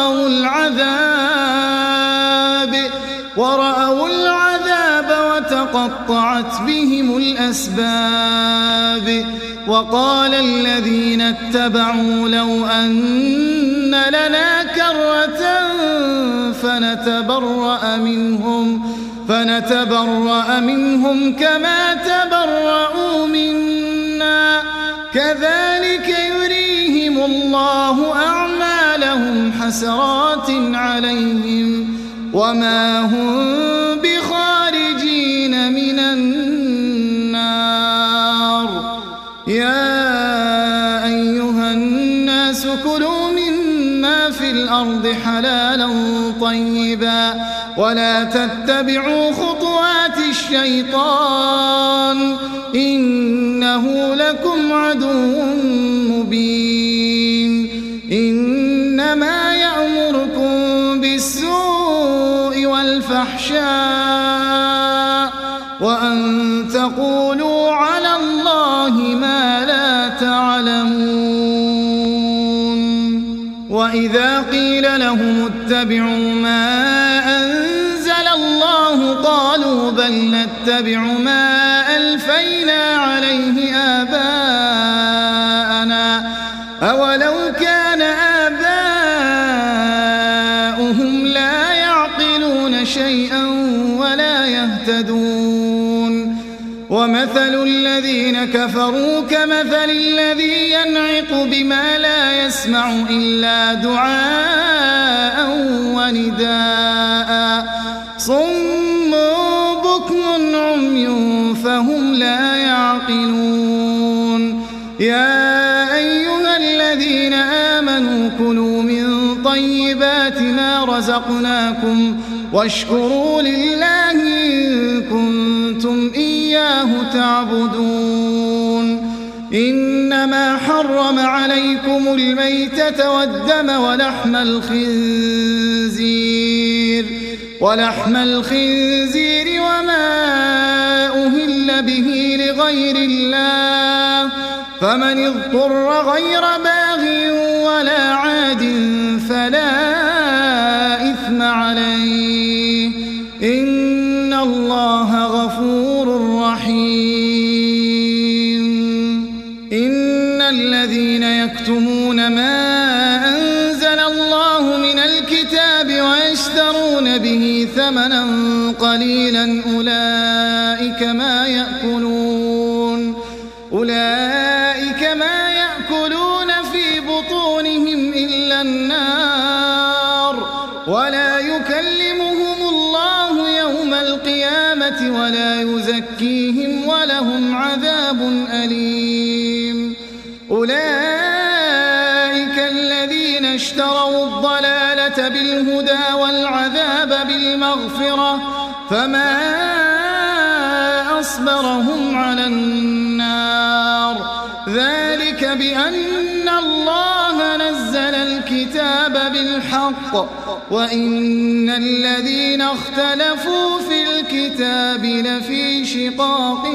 ورأوا العذاب وتقطعت بهم الأسباب وقال الذين اتبعوا لو أن لنا كرة فنتبرأ منهم كما تبرأوا منا كذلك يريهم الله أعمالهم حسرات عليهم وما هم بخارجين من النار يا أيها الناس كلوا مما في الأرض حلالا طيبا ولا تتبعوا خطوات الشيطان إنه لكم عدو مبين إنما يأمركم بالسوء والفحشاء وأن تقولوا على الله ما لا تعلمون وإذ وإذا قيل لهم اتبعوا ما أنزل الله قالوا بل نتبع ما ألفينا عليه آباءنا أولو كان آباؤهم لا يعقلون شيئا ولا يهتدون ومثل الذين كفروا كمثل الذي ينعق بما لا يسمع إلا دعاء ونداء صم بكم عمي فهم لا يعقلون يا أيها الذين آمنوا كلوا من طيبات ما رزقناكم واشكروا لله إن كنتم إياه تعبدون إنما حرم عليكم الميتة والدم ولحم الخنزير وما أهل به لغير الله فمن اضطر غير باغ ولا عاد فلا إثم عليه إن الله غفور رحيم إن الذين يكتمون ما أنزل الله من الكتاب ويشترون به ثمنا قليلا أولئك ما يأكلون في بطونهم إلا النار ولا يكلمهم الله يوم القيامة ولا يزكيهم ولهم عذاب أليم أولئك الذين اشتروا الضلالة بالهدى والعذاب بالمغفرة فما أصبرهم على النار ذلك بأن الله نزل الكتاب بالحق وإن الذين اختلفوا في الكتاب لفي شقاق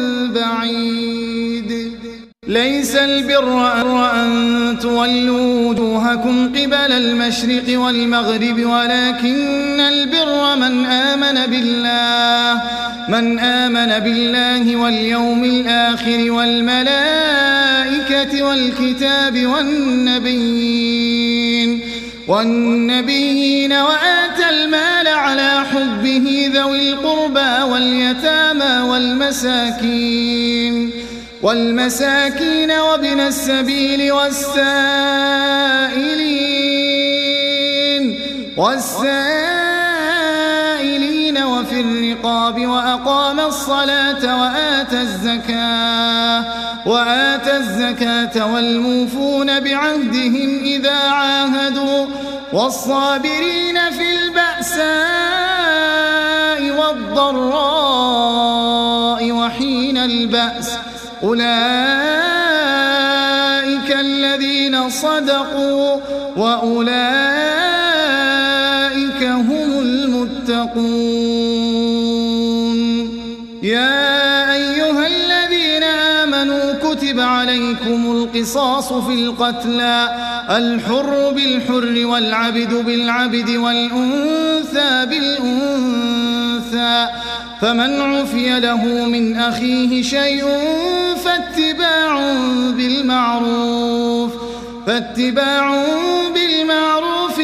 بعيد ليس البر أن تولوا وجوهكم قبل المشرق والمغرب ولكن البر من آمن بالله واليوم الآخر والملائكة والكتاب والنبيين وآتى المال على حبه ذوي القربى واليتامى والمساكين وابن السبيل والسائلين وفي الرقاب وأقام الصلاة وآتى الزكاة والموفون بعهدهم إذا عاهدوا والصابرين في البأساء والضراء وحين البأس أولئك الذين صدقوا وأولئك هم المتقون يا أيها الذين آمنوا كتب عليكم القصاص في القتلى الحر بالحر والعبد بالعبد والأنثى بالأنثى فمن عفي له من أخيه شيء فاتباع بالمعروف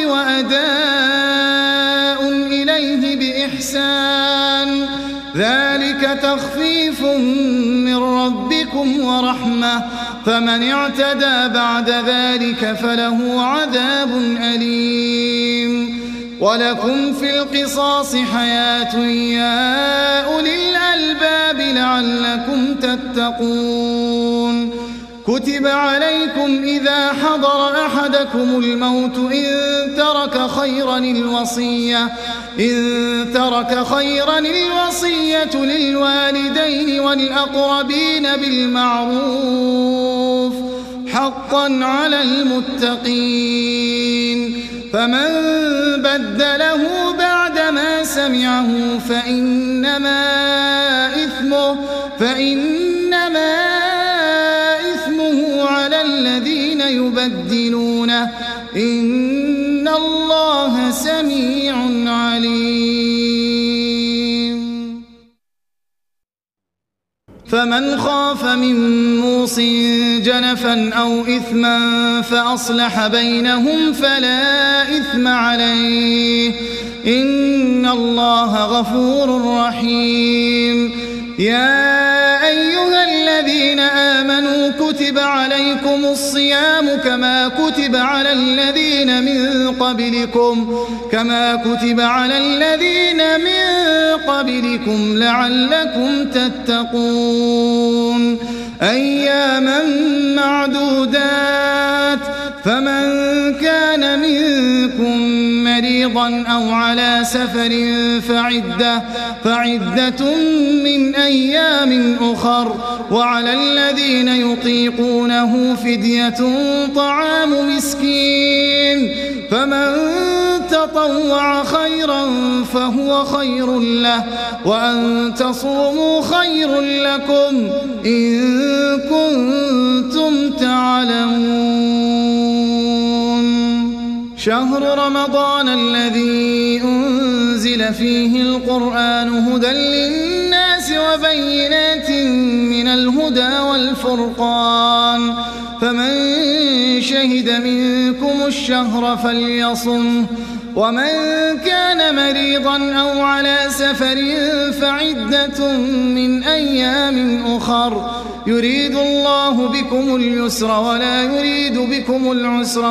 وأداء إليه بإحسان ذلك تخفيف من ربكم ورحمة فمن اعتدى بعد ذلك فله عذاب أليم ولكم في القصاص حياة يا أولي الألباب لعلكم تتقون كتب عليكم إذا حضر أحدكم الموت إن ترك خيرا الوصية للوالدين والأقربين بالمعروف حقا على المتقين فمن بدله بعدما سمعه فإنما إثمه على الذين يبدلونه إن فمن خاف من موص جنفا أو إثما فأصلح بينهم فلا إثم عليه إن الله غفور رحيم. يا أيها الذين آمنوا كتب عليكم الصيام كما كتب على الذين من قبلكم لعلكم تتقون. أياما معدودات، فمن كان منكم مريضا أو على سفر فعدة من أيام أخر، وعلى الذين يطيقونه فدية طعام مسكين، فمن تطوع خيرا فهو خير له، وأن تصوموا خير لكم إن كنتم تعلمون. شهر رمضان الذي أنزل فيه القرآن هدى للناس وبينات من الهدى والفرقان، فمن شهد منكم الشهر فليصمه، ومن كان مريضا أو على سفر فعدة من أيام أخر، يريد الله بكم اليسر ولا يريد بكم العسر،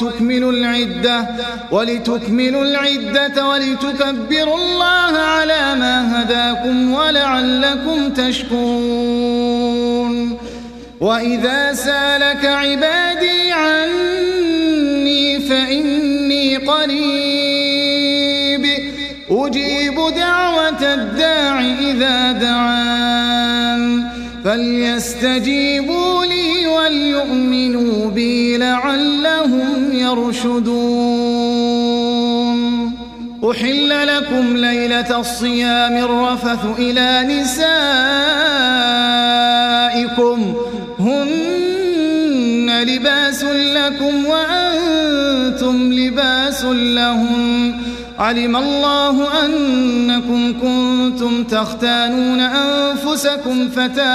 ولتكملوا العدة ولتكبروا الله على ما هداكم ولعلكم تشكرون. وإذا سالك عبادي عني فإني قريب أجيب دعوة الداع إذا دعان، فليستجيبوا لي وليؤمنوا بي لعلهم يرشدون. أحل لكم ليلة الصيام الرفث إلى نسائكم هن لباس لكم وأنتم لباس لهم، علم الله أنكم كنتم تختانون أنفسكم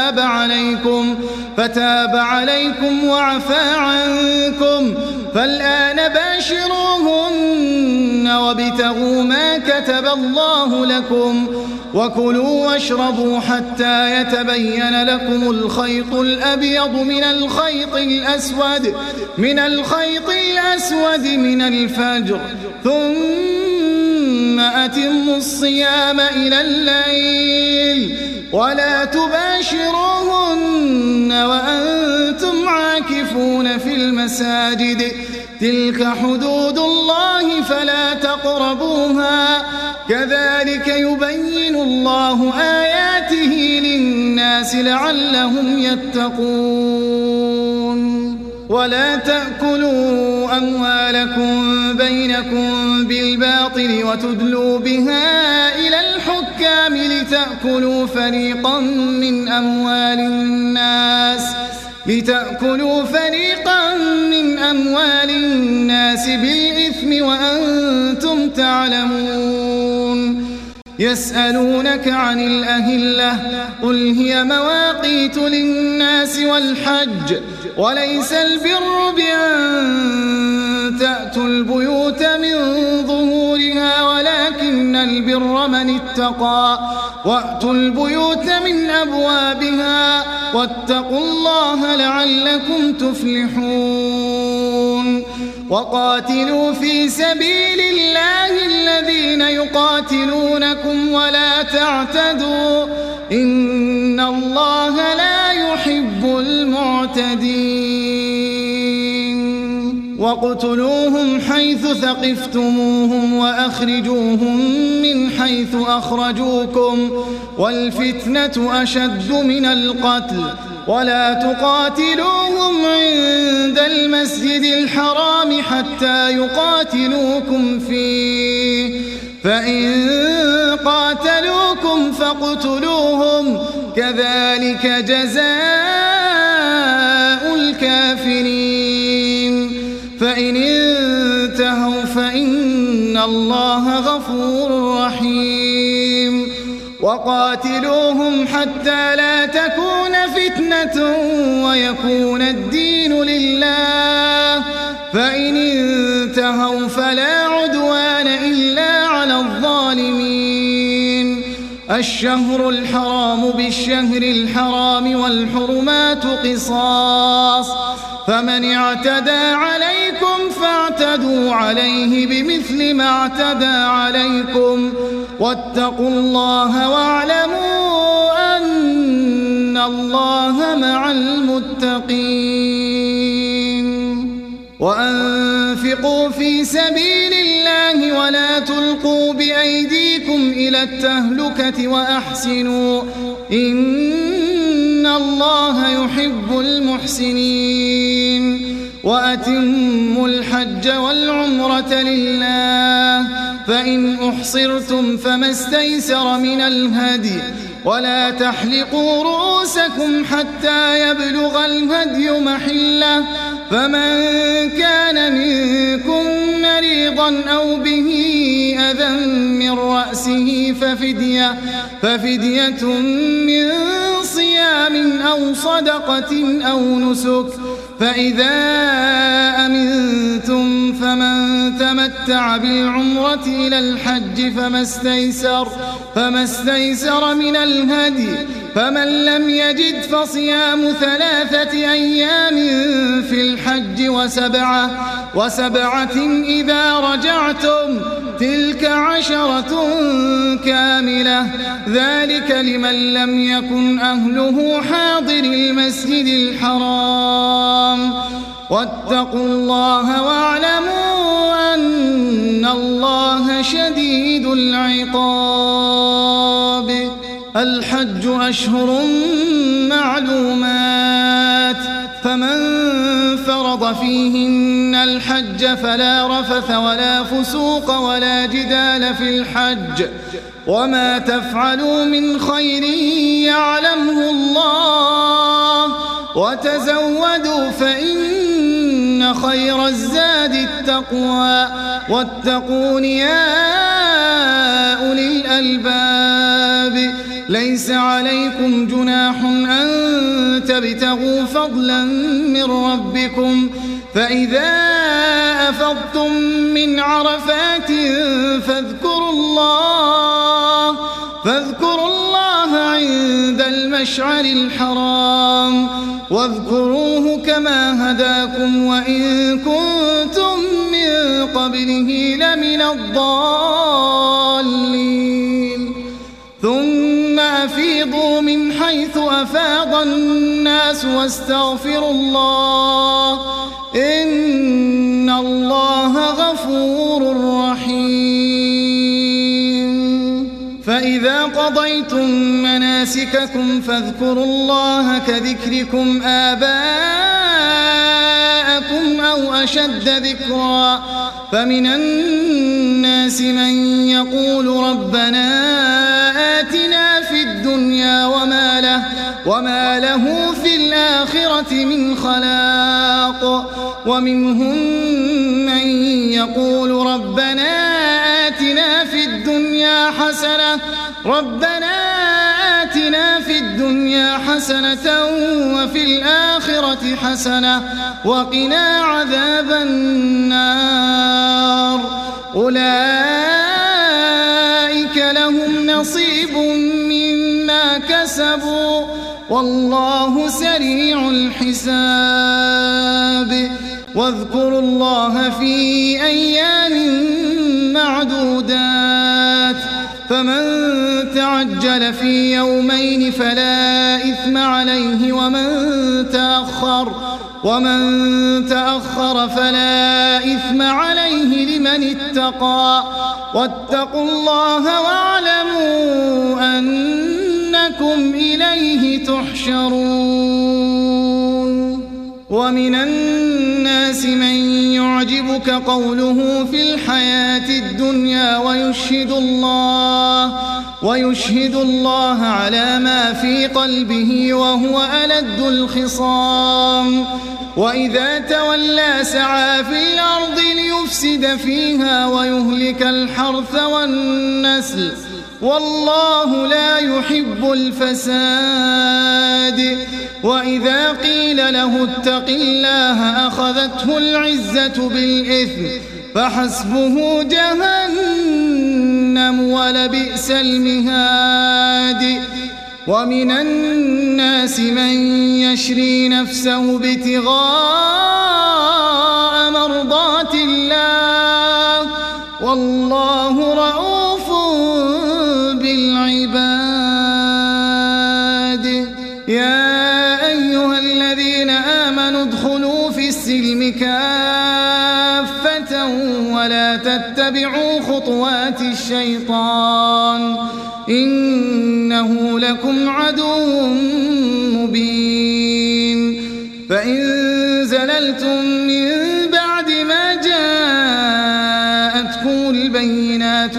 فتاب عليكم وعفى عنكم، فالآن باشروهن وابتغوا ما كتب الله لكم، وكلوا واشربوا حتى يتبين لكم الخيط الأبيض من الخيط الأسود من الفجر، ثم أتموا الصيام إلى الليل، ولا تباشروهن وأنتم عاكفون في المساجد، تلك حدود الله فلا تقربوها، كذلك يبين الله آياته للناس لعلهم يتقون. ولا تأكلوا أموالكم بينكم بالباطل وتدلوا بها إلى الحكام لتأكلوا فريقا من أموال الناس بالإثم وأنتم تعلمون. يسألونك عن الأهلة قل هي مواقيت للناس والحج، وليس البر بأن تأتوا البيوت من ظهورها ولكن البر من اتقى، وأتوا البيوت من أبوابها واتقوا الله لعلكم تفلحون. وقاتلوا في سبيل الله الذين يقاتلونكم ولا تعتدوا إن الله لا يحب المعتدين. واقتلوهم حيث ثقفتموهم وأخرجوهم من حيث أخرجوكم، والفتنة أشد من القتل، ولا تقاتلوهم عند المسجد الحرام حتى يقاتلوكم فيه، فإن قاتلوكم فاقتلوهم، كذلك جزاء الكافرين. فإن انتهوا فإن الله غفور رحيم. وقاتلوهم حتى لا تكون فتنة ويكون الدين لله، فإن انتهوا فلا عدوان إلا على الظالمين. الشهر الحرام بالشهر الحرام والحرمات قصاص، فمن اعتدى عليكم فاعتدوا عليه بمثل ما اعتدى عليكم، واتقوا الله واعلموا أن الله مع المتقين. وأنفقوا في سبيل الله ولا تلقوا بأيديكم إلى التهلكة وأحسنوا إن الله يحب المحسنين. وأتموا الحج والعمرة لله، فإن أحصرتم فما استيسر من الهدي، ولا تحلقوا رؤوسكم حتى يبلغ الهدي محله، فمن كان منكم مريضا أو به أذى من رأسه ففدية من صيام أو صدقة أو نسك، فإذا أمنتم فمن تمتع بالعمرة إلى الحج فما استيسر من الهدي، فمن لم يجد فصيام 3 أيام في الحج وسبعة إذا رجعتم، تلك 10 كاملة، ذلك لمن لم يكن أهله حاضر المسجد الحرام. واتقوا الله واعلموا أن الله شديد العقاب. الحج أشهر معلومات، فمن فرض فيهن الحج فلا رفث ولا فسوق ولا جدال في الحج، وما تفعلوا من خير يعلمه الله، وتزودوا فإن خير الزاد التقوى، واتقون يا أولي الألباب. ليس عليكم جناح أن تبتغوا فضلا من ربكم، فإذا أفضتم من عرفات فاذكروا الله عند المشعر الحرام، واذكروه كما هداكم وإن كنتم من قبله لمن الضالين. ثم أفيضوا من حيث أفاض الناس واستغفروا الله إن الله غفور رحيم. فإذا قضيتم مناسككم فاذكروا الله كذكركم آباءكم أو أشد ذكرا، فمن الناس من يقول ربنا آتنا في الدنيا وما له في الآخرة من خلاق، ومنهم من يقول ربنا آتنا في الدنيا حسنة وفي الآخرة حسنة وقنا عذاب النار. أولئك لهم نصيب مما كسبوا والله سريع الحساب. واذكروا الله في أيام معدودات، فمن تعجل في يومين فلا إثم عليه، ومن تأخر فلا إثم عليه لمن اتقى. واتقوا الله واعلموا أنكم إليه تحشرون. ومن الناس من يعجبك قوله في الحياة الدنيا ويشهد الله على ما في قلبه وهو ألد الخصام. وإذا تولى سعى في الأرض ليفسد فيها ويهلك الحرث والنسل والله لا يحب الفساد. وإذا قيل له اتق الله أخذته العزة بالإثم فحسبه جهنم ولبئس المهاد. ومن الناس من يشري نفسه ابتغاء مرضات الله والله رؤوف بالعباد. يا أيها الذين آمنوا ادخلوا في السلم كافة ولا تتبعوا خطوات الشيطان إنه لكم عدو مبين. فإن زللتم من بعد ما جاءتكم البينات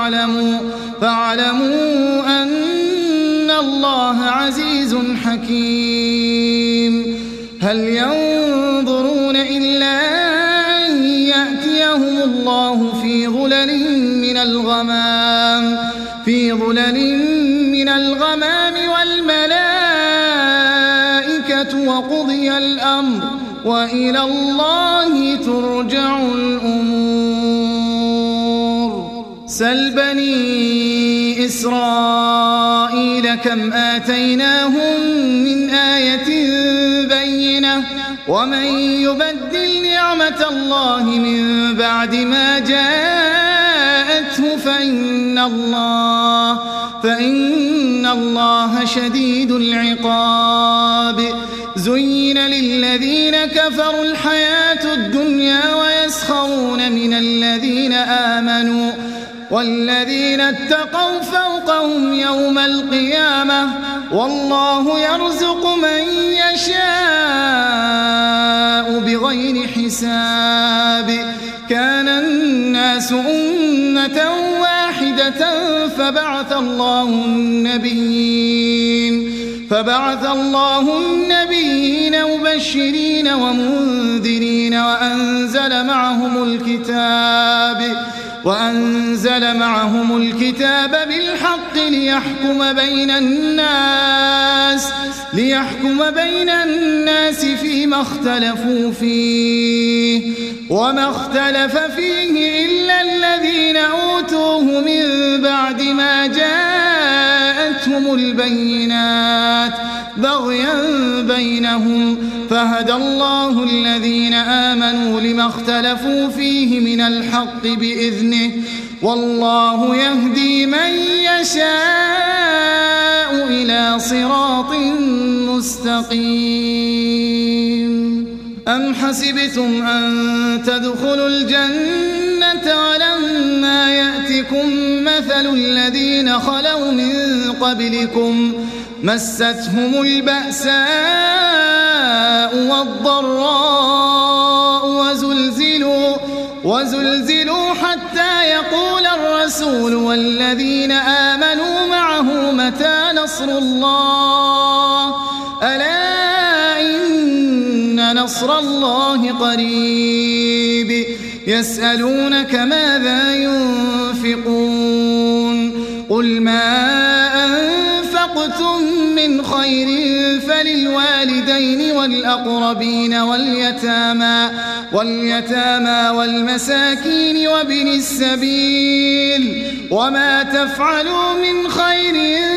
فاعلموا أن الله عزيز حكيم. هل ينظرون إلا أن يأتيهم الله في ظلل من الغمام والملائكة وقضي الأمر وإلى الله ترجع الأمور. سل بني إسرائيل كم آتيناهم من آية بينة ومن يبدل نعمة الله من بعد ما جاءته فإن الله شديد العقاب. زين للذين كفروا الحياة الدنيا ويسخرون من الذين آمنوا والذين اتقوا فوقهم يوم القيامة والله يرزق من يشاء بغير حساب. كان الناس أمة واحدة فبعث الله النبيين مبشرين ومنذرين وأنزل معهم الكتاب بالحق ليحكم بين الناس فيما اختلفوا فيه وما اختلف فيه إلا الذين أوتوه من بعد ما جاءتهم البينات بغيا بينهم فهدى الله الذين آمنوا لما اختلفوا فيه من الحق بإذنه والله يهدي من يشاء إلى صراط مستقيم. أم حسبتم أن تدخلوا الجنة ولما يأتكم مثل الذين خلوا من قبلكم مستهم البأساء والضراء وزلزلوا حتى يقول الرسول والذين آمنوا معه متى نصر الله ألا إن نصر الله قريب. يسألونك ماذا ينفقون قل ما أنفقتم من خير فللوالدين والأقربين واليتامى والمساكين وابن السبيل وما تفعلوا من خير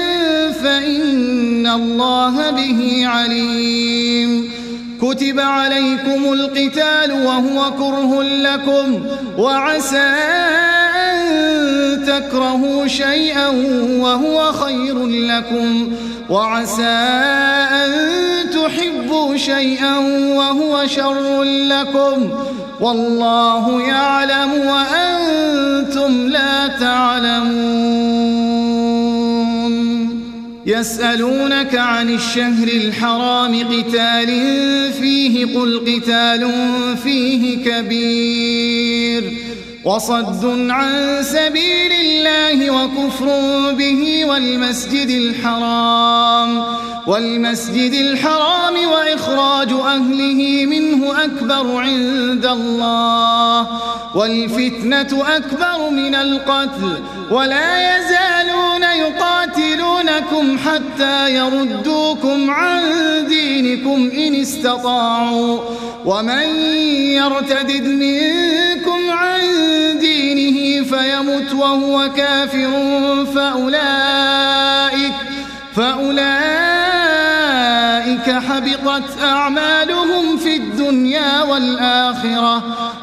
فإن الله به عليم. كتب عليكم القتال وهو كره لكم وعسى أن تكرهوا شيئا وهو خير لكم وعسى أن تحبوا شيئا وهو شر لكم والله يعلم وأنتم لا تعلمون. يسألونك عن الشهر الحرام قتال فيه قل قتال فيه كبير وصد عن سبيل الله وكفر به والمسجد الحرام وإخراج أهله منه أكبر عند الله والفتنة أكبر من القتل ولا يزالون أعمالكم حتى يردوكم عن دينكم إن استطاعوا ومن يرتدد منكم عن دينه فيمت وهو كافر فأولئك حبطت أعمالهم في الدنيا والآخرة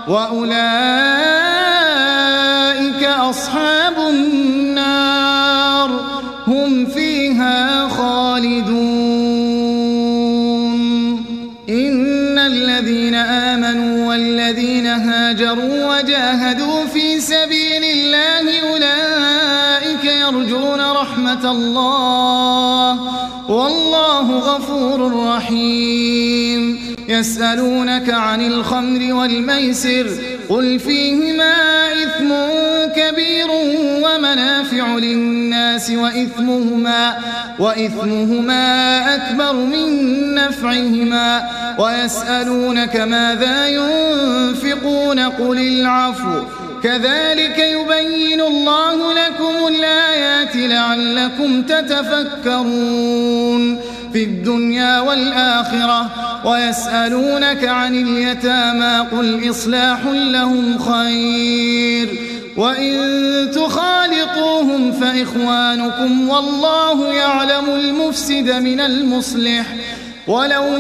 وأولئك أصحاب النار هم فيها خالدون. إن الذين آمنوا والذين هاجروا وجاهدوا في سبيل الله أولئك يرجون رحمة الله والله غفور رحيم. يسألونك عن الخمر والميسر قل فيهما إثم كبير ومنافع للناس وإثمهما أكبر من نفعهما ويسألونك ماذا ينفقون قل العفو كذلك يبين الله لكم الآيات لعلكم تتفكرون في الدنيا والآخرة. ويسألونك عن اليتامى قل إصلاح لهم خير وإن تخالطوهم فإخوانكم والله يعلم المفسد من المصلح ولو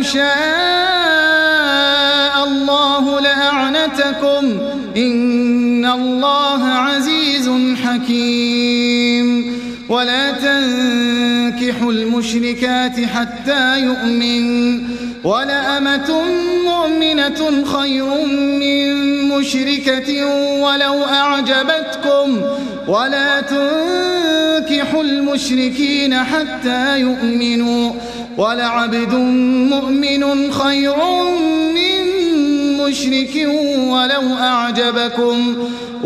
شاء الله لأعنتكم إن الله عزيز حكيم. ولا تنكحوا المشركات حتى يؤمن ولأمة مؤمنة خير من مشركة ولو أعجبتكم ولا تنكحوا المشركين حتى يؤمنوا ولعبد مؤمن خير من مشرك ولو أعجبكم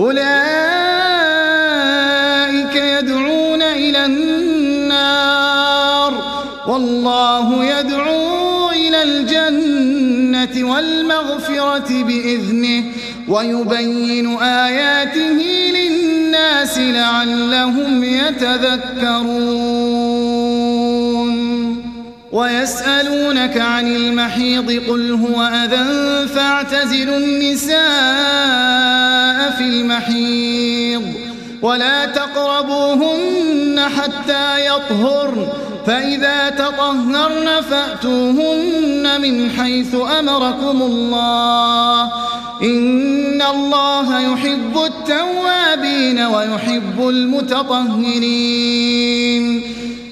أولئك يدعون إلى النار والله يدعو إلى الجنة والمغفرة بإذنه ويبين آياته للناس لعلهم يتذكرون. ويسألونك عن المحيض قل هو أذى فاعتزلوا النساء في المحيض ولا تقربوهن حتى يطهرن فإذا تطهرن فأتوهن من حيث أمركم الله إن الله يحب التوابين ويحب المتطهرين.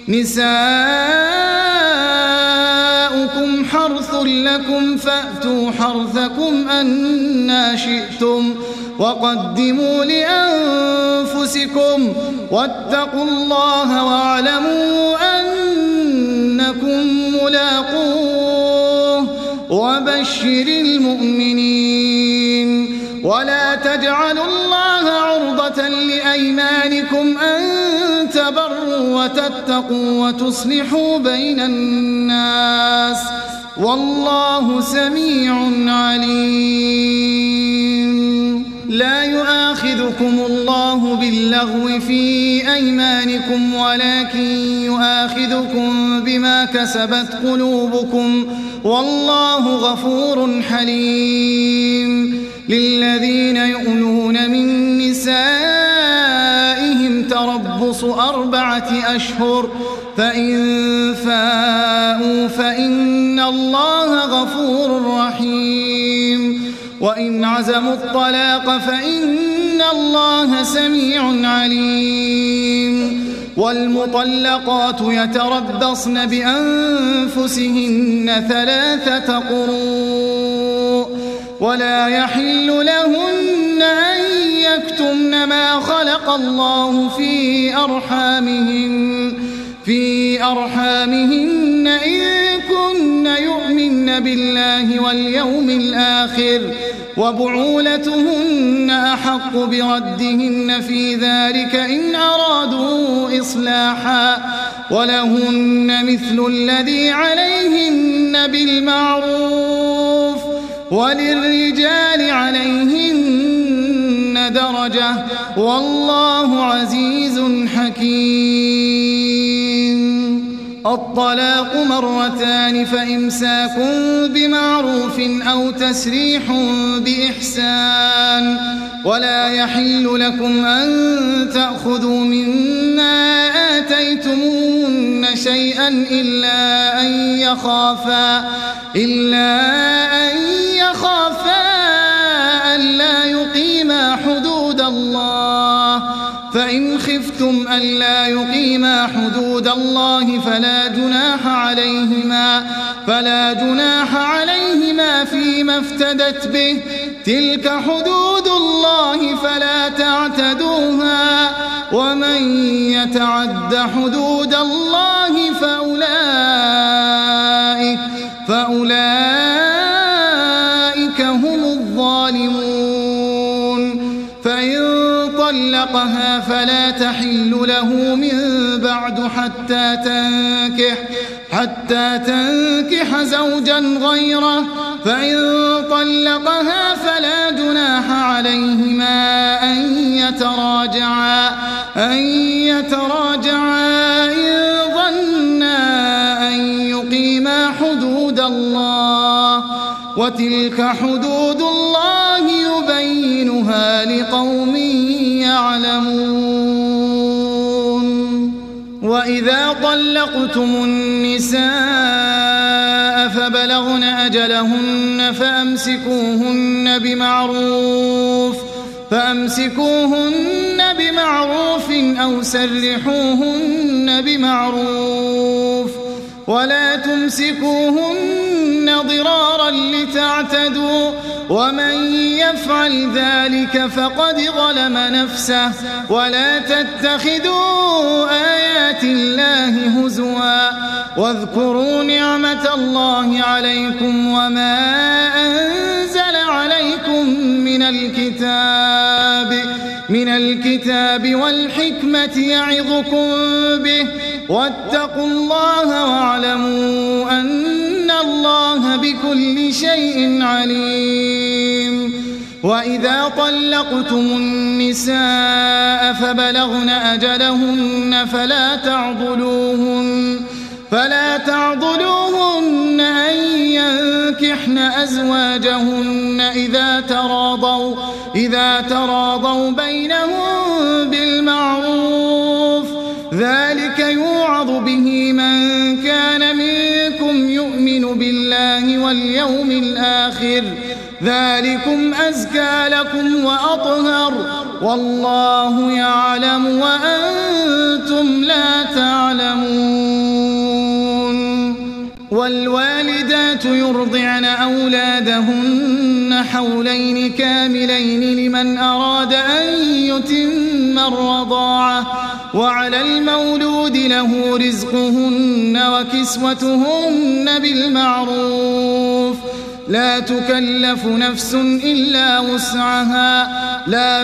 نساؤكم حرث لكم فأتوا حرثكم أنى شئتم وقدموا لأنفسكم واتقوا الله واعلموا أنكم ملاقوه وبشر المؤمنين. ولا تجعلوا الله عرضة لأيمانكم أن تبروا وتتقوا وتصلحوا بين الناس والله سميع عليم. لا يؤاخذكم الله باللغو في أيمانكم ولكن يؤاخذكم بما كسبت قلوبكم والله غفور حليم. للذين يؤلون من نسائهم تربص 4 أشهر فإن فاءوا فإن الله غفور رحيم. وإن عزموا الطلاق فإن الله سميع عليم. والمطلقات يتربصن بأنفسهن 3 قروء ولا يحل لهن أن يكتمن ما خلق الله في أرحامهن إن كن يؤمن بالله واليوم الآخر وبعولتهن أحق بردهن في ذلك إن أرادوا إصلاحا ولهن مثل الذي عليهن بالمعروف وللرجال عليهن درجة والله عزيز حكيم. الطلاق مرتان فإمساك بمعروف أو تسريح بإحسان ولا يحل لكم أن تأخذوا مما آتيتموهن شيئا إلا أن يخافا ألا يقيما حدود الله فإن خفتم ألا يقيما حدود الله فلا جناح عليهما فيما افتدت به تلك حدود الله فلا تعتدوها ومن يتعد حدود الله فأولئك هم الظالمون فإن طلقها فلا تحل له من بعد حتى تنكح زوجا غيره فإن طلقها فلا جناح عليهما أن يتراجعا إن ظنا أن يقيما حدود الله وتلك حدود الله يبينها لقوم يعلمون وإذا طلقتم النساء فبلغن أجلهن فأمسكوهن بمعروف أو سرحوهن بمعروف ولا تمسكوهن ضرارا لتعتدوا ومن يفعل ذلك فقد ظلم نفسه ولا تتخذوا آيات الله هزوا واذكروا نعمة الله عليكم وما أنزل عليكم من الكتاب والحكمة يعظكم به واتقوا الله واعلموا أن الله بكل شيء عليم وإذا طلقتم النساء فبلغن أجلهن فلا تعضلوهن أن ينكحن أزواجهن إذا تراضوا بينهم بالمعروف ذلك يوعظ به من كان منكم يؤمن بالله واليوم الآخر ذلكم أزكى لكم وأطهر والله يعلم وأنتم لا تعلمون والوالدات يرضعن أولادهن حولين كاملين لمن أراد أن يتم الرضاعة وعلى المولود له رزقهن وكسوتهن بالمعروف لا تكلف نفس إلا وسعها لا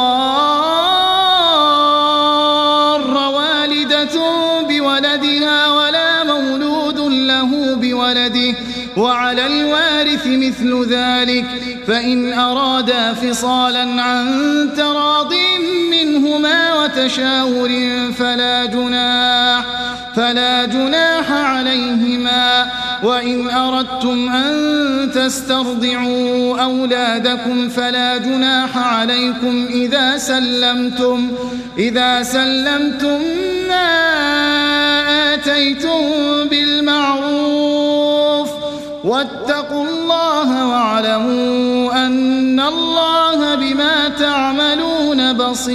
تضار والدة بولدها ولا مولود له بولده وعلى الوارث مثل ذلك فإن أرادا فصالا عن تراض منهما وتشاور فلا جناح عليهما وإن أردتم أن تسترضعوا أولادكم فلا جناح عليكم إذا سلمتم ما آتيتم بالمعروف واتقوا الله واعلموا أن الله بما تعملون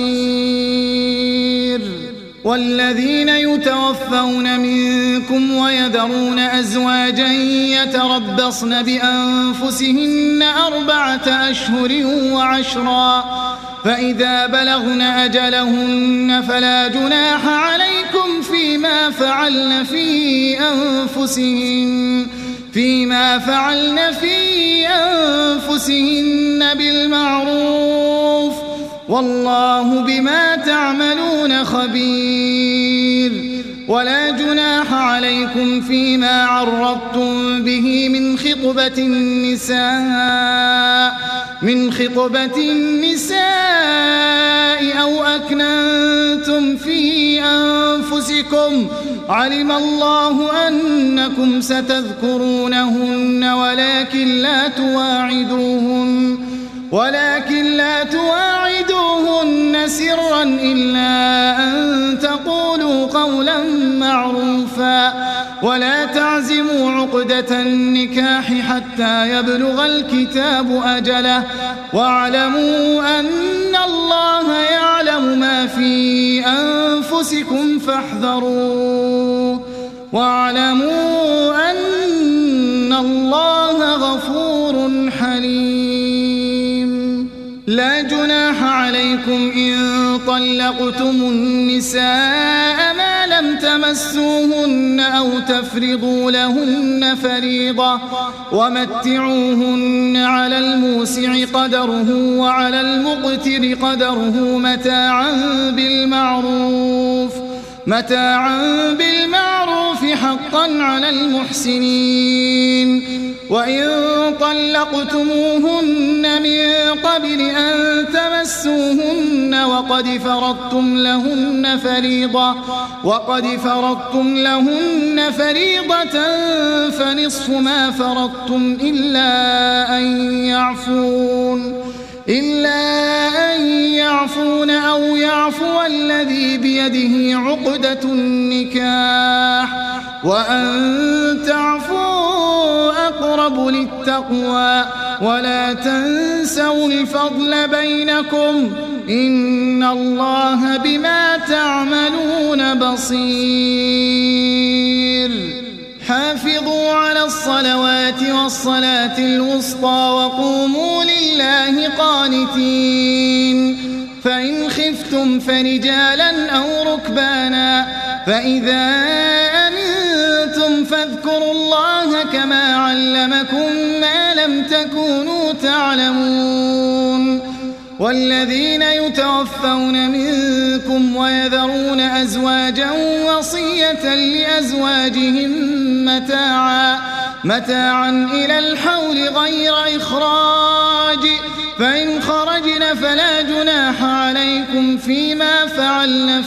بصير والذين يتوفون منكم ويذرون أزواجا يتربصن بأنفسهن 4 أشهر وعشرا فإذا بلغن أجلهن فلا جناح عليكم فيما فعلن في أنفسهن بالمعروف والله بما تعملون خبير ولا جناح عليكم فيما عرضتم به من خطبة النساء أو أكننتم في أنفسكم علم الله أنكم ستذكرونهن ولكن لا تواعدوهن سرا إلا أن تقولوا قولا معروفا ولا تعزموا عقدة النكاح حتى يبلغ الكتاب أجله واعلموا أن الله يعلم ما في أنفسكم فاحذروه واعلموا أن الله غفور حليم. لا جناح عليكم إن طلقتم النساء ما لم تمسوهن أو تفرضوا لهن فريضة ومتعوهن على الموسع قدره وعلى المقتر قدره متاعا بالمعروف حقا على المحسنين. وإن طلقتموهن من قبل أن تمسوهن وقد فرضتم لهن فريضة فنصف ما فرضتم إلا أن يعفون أو يعفو الذي بيده عقدة النكاح وأن تعفوا أقرب للتقوى ولا تنسوا الفضل بينكم إن الله بما تعملون بصير. حافظوا على الصلوات والصلاة الوسطى وقوموا لله قانتين. فإن خفتم فرجالا أو ركبانا فإذا أمنتم فاذكروا الله كما علمكم ما لم تكونوا تعلمون. والذين يتوفون منكم ويذرون أزواجا وصية لأزواجهم متاعا إلى الحول غير إخراج فإن خرجن فلا جناح عليكم فيما فعلن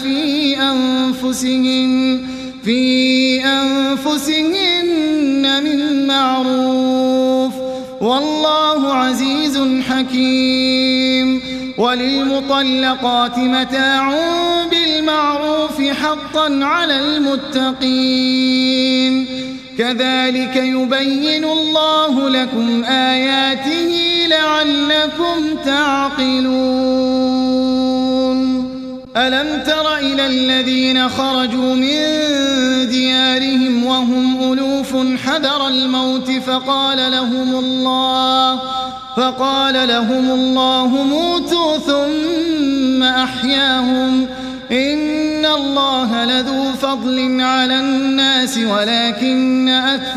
في أنفسهن من معروف والله عزيز حكيم. وللمطلقات متاع بالمعروف حقا على المتقين. كذلك يبين الله لكم آياته لعلكم تعقلون. ألم تر إلى الذين خرجوا من ديارهم وهم ألوف حذر الموت فقال لهم الله موتوا ثم أحياهم إن الله لذو فضل على الناس ولكن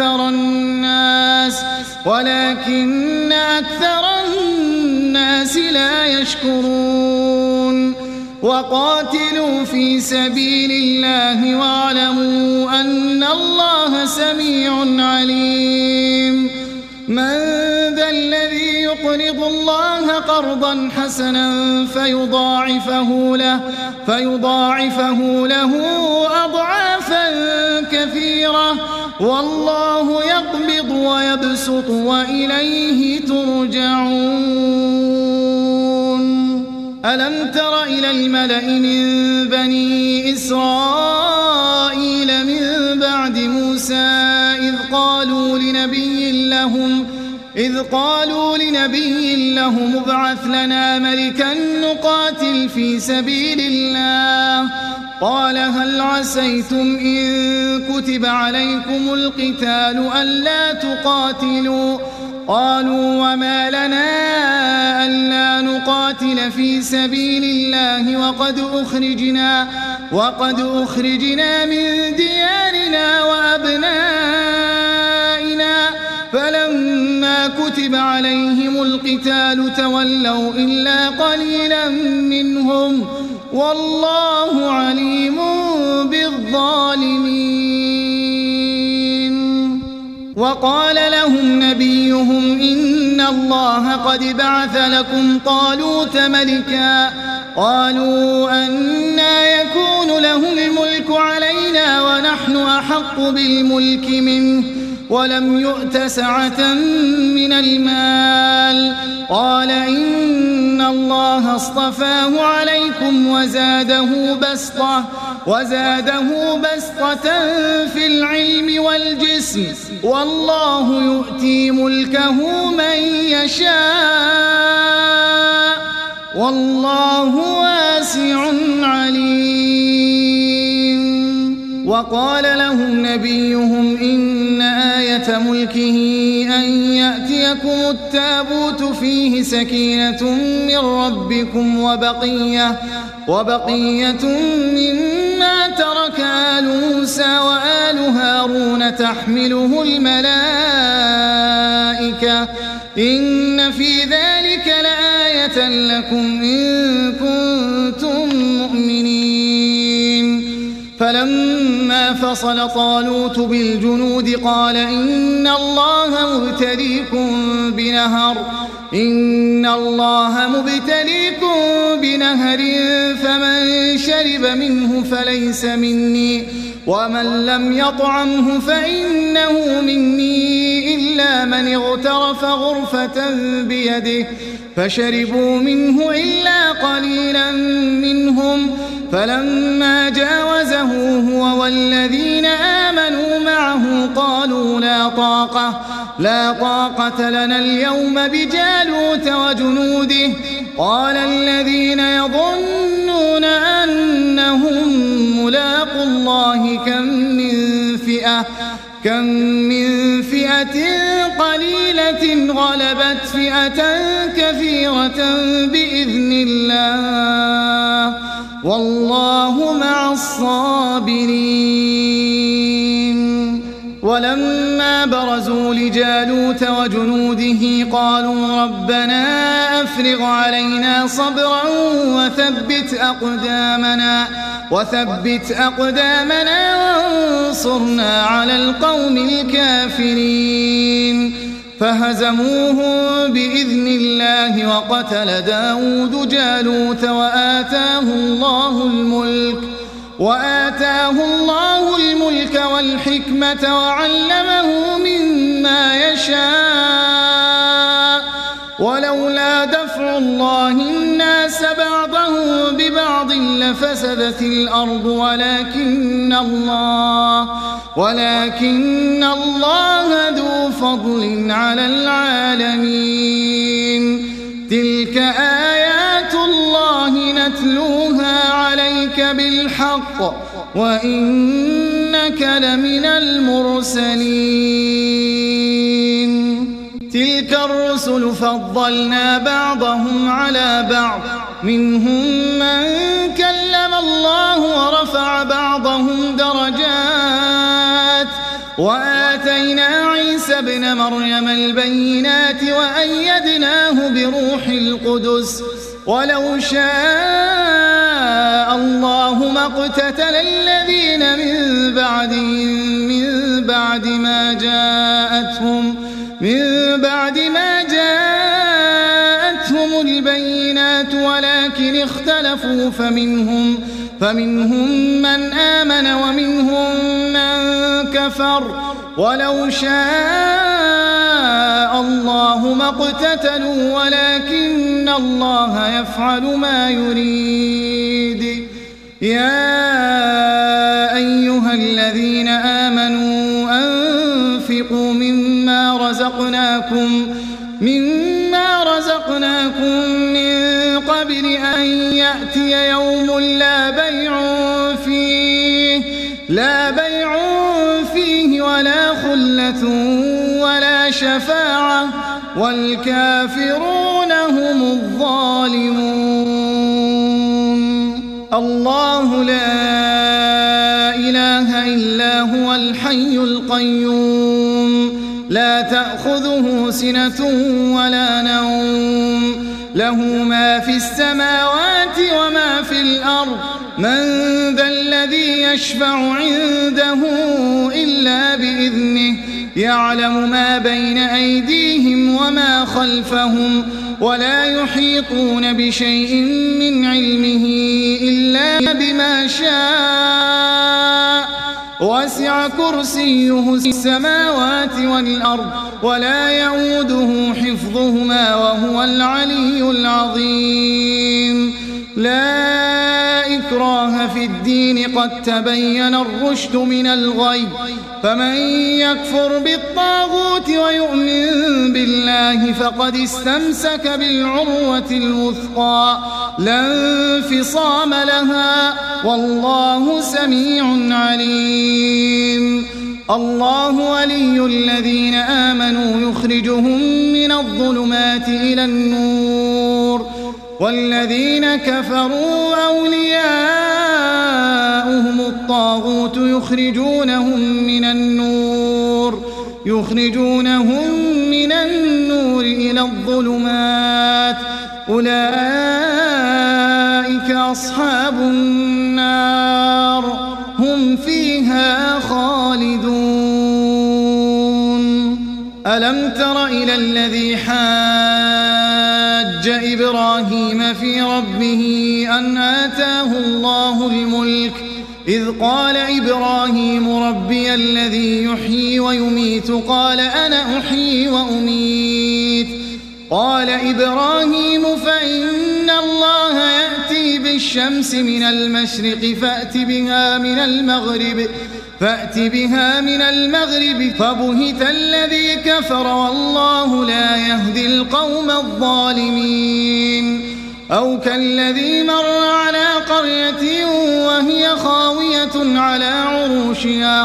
أكثر الناس لا يشكرون. وقاتلوا في سبيل الله واعلموا أن الله سميع عليم. من ذا الذي يقرض الله قرضا حسنا فيضاعفه له أضعافا كثيرة والله يقبض ويبسط وإليه ترجعون. ألم تر إلى الملأ من بني إسرائيل من بعد موسى إذ قالوا لنبي لهم ابعث لنا ملكا نقاتل في سبيل الله قال هل عسيتم إن كتب عليكم القتال ألا تقاتلوا قالوا وما لنا ألا نقاتل في سبيل الله وقد أخرجنا من ديارنا وأبنائنا فلما كتب عليهم القتال تولوا إلا قليلا منهم والله عليم بالظالمين. وقال لهم نبيهم إن الله قد بعث لكم طالوت ملكا قالوا أنى يكون له الملك علينا ونحن أحق بالملك منه ولم يؤت سعة من المال. قال إن الله اصطفاه عليكم وزاده بسطة في العلم والجسم والله يؤتي ملكه من يشاء والله واسع عليم. وقال لهم نبيهم إن آية ملكه أن يأتيكم التابوت فيه سكينة من ربكم وبقية مما ترك آل موسى وآل هارون تحمله الملائكة إن في ذلك لآية لكم إن كنتم مؤمنين. فلما فصل طالوت بالجنود قال إن الله مبتليكم بنهر فمن شرب منه فليس مني ومن لم يطعمه فإنه مني إلا من اغترف غرفة بيده فشربوا منه إلا قليلا منهم. فلما جاوزه هو والذين آمنوا معه قالوا لا طاقة لنا اليوم بجالوت وجنوده. قال الذين يظنون أنهم ملاقو الله كم من فئة قليلة غلبت فئة كثيرة بإذن الله والله مع الصابرين. ولما برزوا لجالوت وجنوده قالوا ربنا أفرغ علينا صبرا وثبت أقدامنا وانصرنا على القوم الكافرين. فهزموهم بإذن الله وقتل داود جالوت وآتاه الله الملك والحكمة وعلمه مما يشاء. ولولا دفع الله الناس بعضهم ببعض لفسدت الأرض ولكن الله ذو فضل على العالمين. تلك آيات الله نتلوها عليك بالحق وإنك لمن المرسلين. تلك الرسل فضلنا بعضهم على بعض منهم من كلم الله ورفع بعضهم درجات وآتينا عيسى ابن مريم البينات وأيدناه بروح القدس. ولو شاء الله ما اقتتل الذين من بعد ما جاءتهم البينات ولكن اختلفوا فمنهم من آمن ومنهم من كفر. ولو شاء الله ما اقتتلوا ولكن الله يفعل ما يريد. يا أيها الذين آمنوا أنفقوا مما رزقناكم من قبل أن يأتي يوم لا بيع فيه ولا خلة ولا شفاعة والكافرون هم الظالمون. الله لا إله إلا هو الحي القيوم لا تأخذه سنة ولا نوم له ما في السماوات وما في الأرض. من ذا الذي يشفع عنده إلا بإذنه يعلم ما بين أيديهم وما خلفهم ولا يحيطون بشيء من علمه إلا بما شاء وسع كرسيه السماوات والأرض ولا يؤوده حفظهما وهو العلي العظيم لا إكراه في الدين قد تبين الرشد من الغي فمن يكفر بالطاغوت ويؤمن بالله فقد استمسك بالعروة الوثقى لا انفصام لها والله سميع عليم الله ولي الذين آمنوا يخرجهم من الظلمات إلى النور والذين كفروا أولياؤهم الطاغوت يخرجونهم من النور إلى الظلمات أولئك أصحاب النار هم فيها خالدون ألم تر إلى الذي حاج إبراهيم في ربه أن آتاه الله الملك إذ قال إبراهيم ربي الذي يحيي ويميت قال أنا أحيي وأميت قال إبراهيم فإن الله يأتي بالشمس من المشرق فأت بها من المغرب فبهت الذي كفر والله لا يهدي القوم الظالمين أو كالذي مر على قرية وهي خاوية على عروشها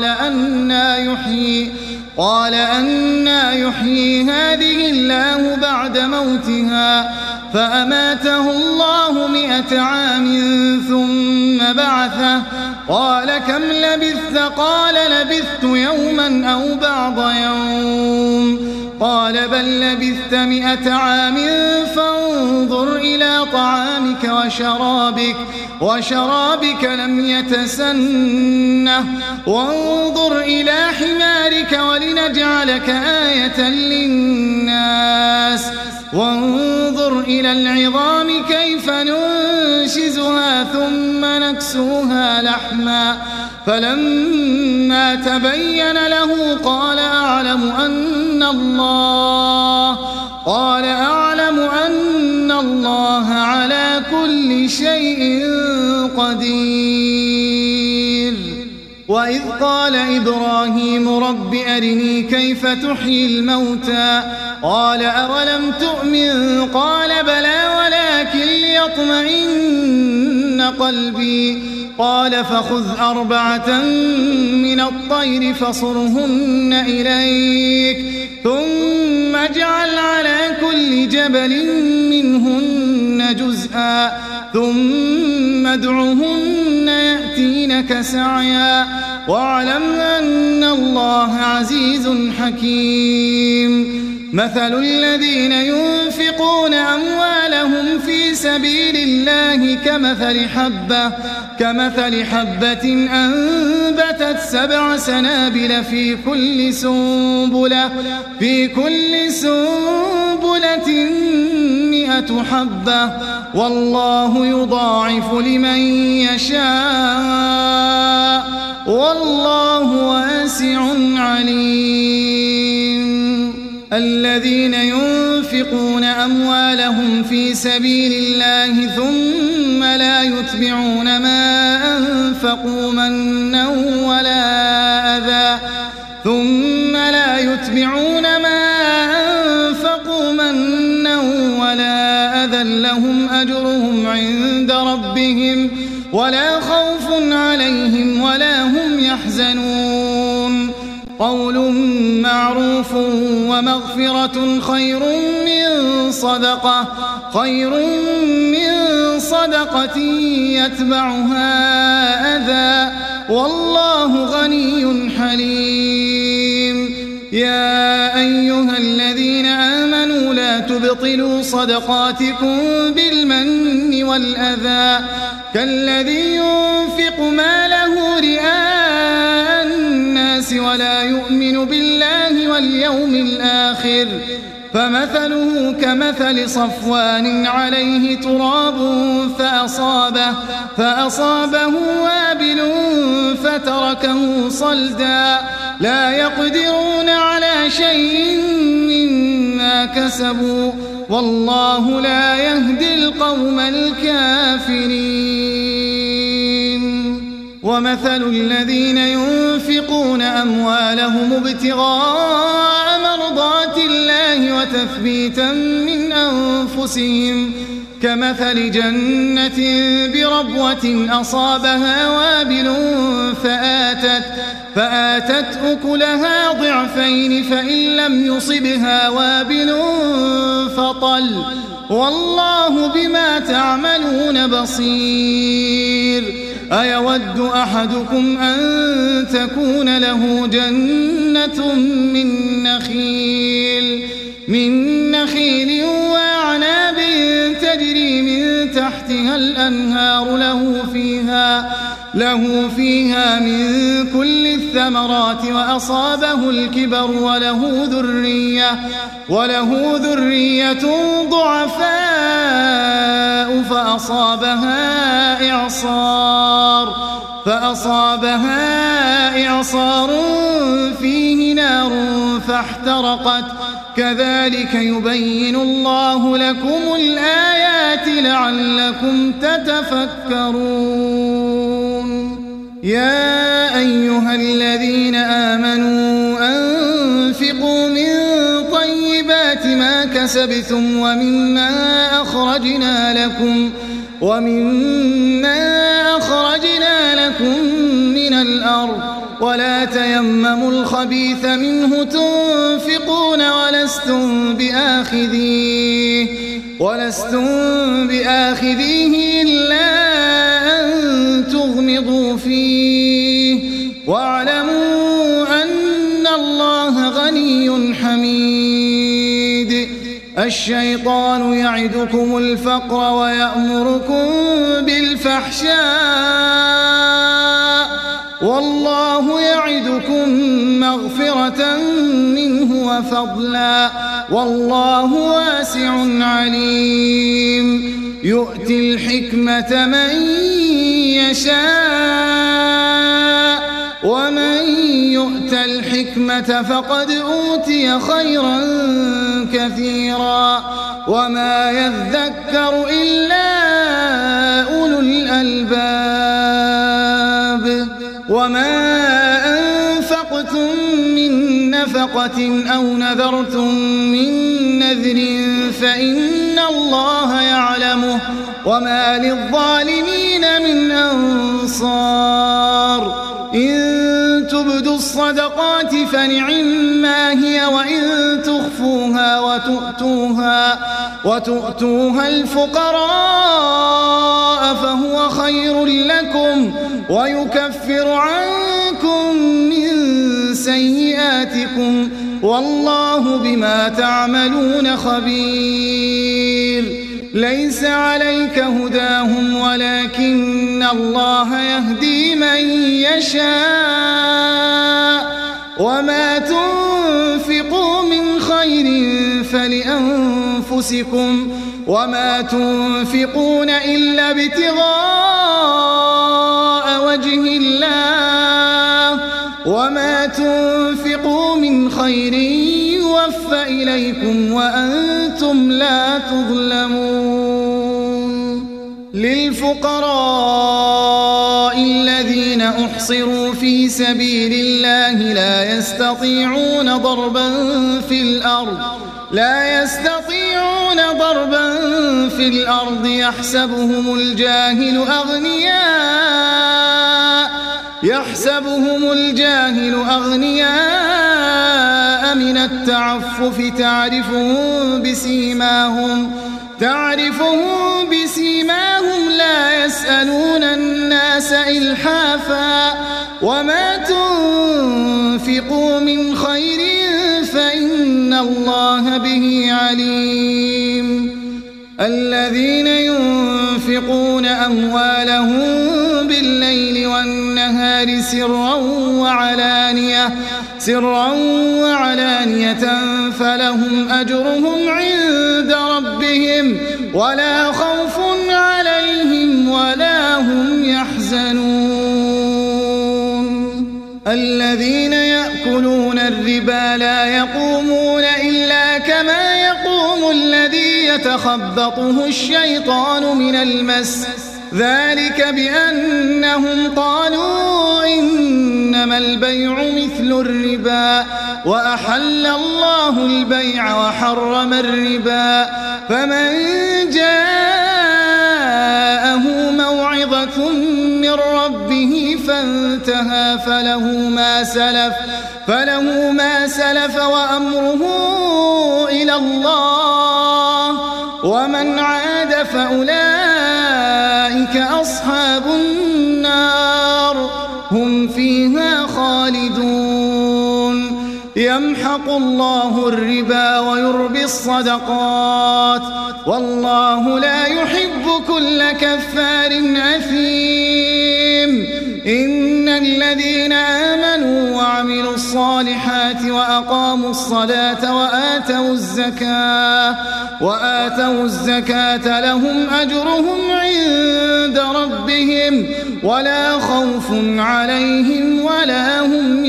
قال أنى يحيي هذه الله بعد موتها فأماته الله 100 عام ثم بعثه قال كم لبثت قال لبثت يوما أو بعض يوم قال بل لبثت 100 عام فانظر إلى طعامك وشرابك لم يتسنه وانظر إلى حمارك ولنجعلك آية للناس وانظر إلى العظام كيف ننشزها ثم نكسوها لحما فلما تبين له قال أعلم أن الله على كل شيء قدير وإذ قال إبراهيم رب أرني كيف تحيي الموتى قال أولم تؤمن قال بلى ولكن ليطمئن قلبي قال فخذ 4 من الطير فصرهن إليك ثم اجعل على كل جبل منهن جزءا ثم ادعهن يأتينك سعيا واعلم أن الله عزيز حكيم مثل الذين ينفقون أموالهم في سبيل الله كمثل حبة أنبتت 7 سنابل في كل سنبلة 100 حبة والله يضاعف لمن يشاء والله واسع عليم الذين ينفقون أموالهم في سبيل الله ثم لا يتبعون ما أنفقوا منا ولا أذى لهم أجرهم عند ربهم ولا خوف عليهم ولا هم يحزنون قول معروف ومغفرة خير من صدقة يتبعها أذى والله غني حليم يا أيها الذين آمنوا لا تبطلوا صدقاتكم بالمن والأذى كالذي ينفق ماله رئاء الناس ولا يؤمن بالله واليوم الآخر فمثله كمثل صفوان عليه تراب فأصابه وابل فتركه صلدا لا يقدرون على شيء مما كسبوا والله لا يهدي القوم الكافرين. ومثل الذين ينفقون أموالهم ابتغاء مرضات الله وتثبيتا من أنفسهم كمثل جنة بربوة أصابها وابل فآتت أكلها ضعفين فإن لم يصبها وابل فطل والله بما تعملون بصير. أيود أحدكم أن تكون له جنة من نخيل وأعناب تجري من تحتها الأنهار له فيها من كل الثمرات وأصابه الكبر وله ذرية ضعفاء فأصابها إعصار فيه نار فاحترقت كذلك يبين الله لكم الآيات لعلكم تتفكرون. يا أيها الذين آمنوا أنفقوا من طيبات ما كسبتم ومما أخرجنا لكم من الأرض ولا تيمموا الخبيث منه تنفقون ولستم بآخذيه إلا أن تغمضوا فيه واعلموا أن الله غني حميد. الشيطان يعدكم الفقر ويأمركم بالفحشاء والله يعدكم مغفرة منه وفضلا والله واسع عليم. يؤتي الحكمة من يشاء ومن يؤت الحكمة فقد أوتي خيرا كثيرا وما يذكر إلا أولو الألباب. وما أنفقتم من نفقة أو نذرتم من نذر فإن الله يعلمه وما للظالمين من أنصار. إن تبدوا الصدقات فنعما هي وإن تخفوها وتؤتوها الفقراء فهو خير لكم ويكفر عنكم من سيئاتكم والله بما تعملون خبير. ليس عليك هداهم ولكن الله يهدي من يشاء وما تنفقوا من خير فلأنفسكم وما تنفقون إلا ابتغاء وجه الله وما تنفقوا من خير يوفى إليكم وأنتم لا تظلمون. للفقراء الذين أحصروا في سبيل الله لا يستطيعون ضربا في الأرض يحسبهم الجاهل أغنياء من التعفف تعرفهم بسيماهم لا يسألون الناس إلحافا وما تنفقوا من خير فإن الله به عليم. الذين ينفقون أموالهم بالليل والنهار سرا وعلانية فلهم أجرهم عند ربهم ولا خوف عليهم ولا هم يحزنون الذين يأكلون الربا لا يقومون إلا كما يقوم الذي يتخبطه الشيطان من المس ذلك بأنهم قالوا إنما البيع مثل الربا وأحل الله البيع وحرم الربا فمن جاءه موعظة من ربه فانتهى فله ما سلف وأمره إلى الله ومن عاد فأولئك أصحاب النار هم فيها خالدون يمحق الله الربا ويربي الصدقات والله لا يحب كل كفار أثيم إن الذين آمنوا وعملوا الصالحات وأقاموا الصلاة وآتوا الزكاة لهم أجرهم عند ربهم ولا خوف عليهم ولا هم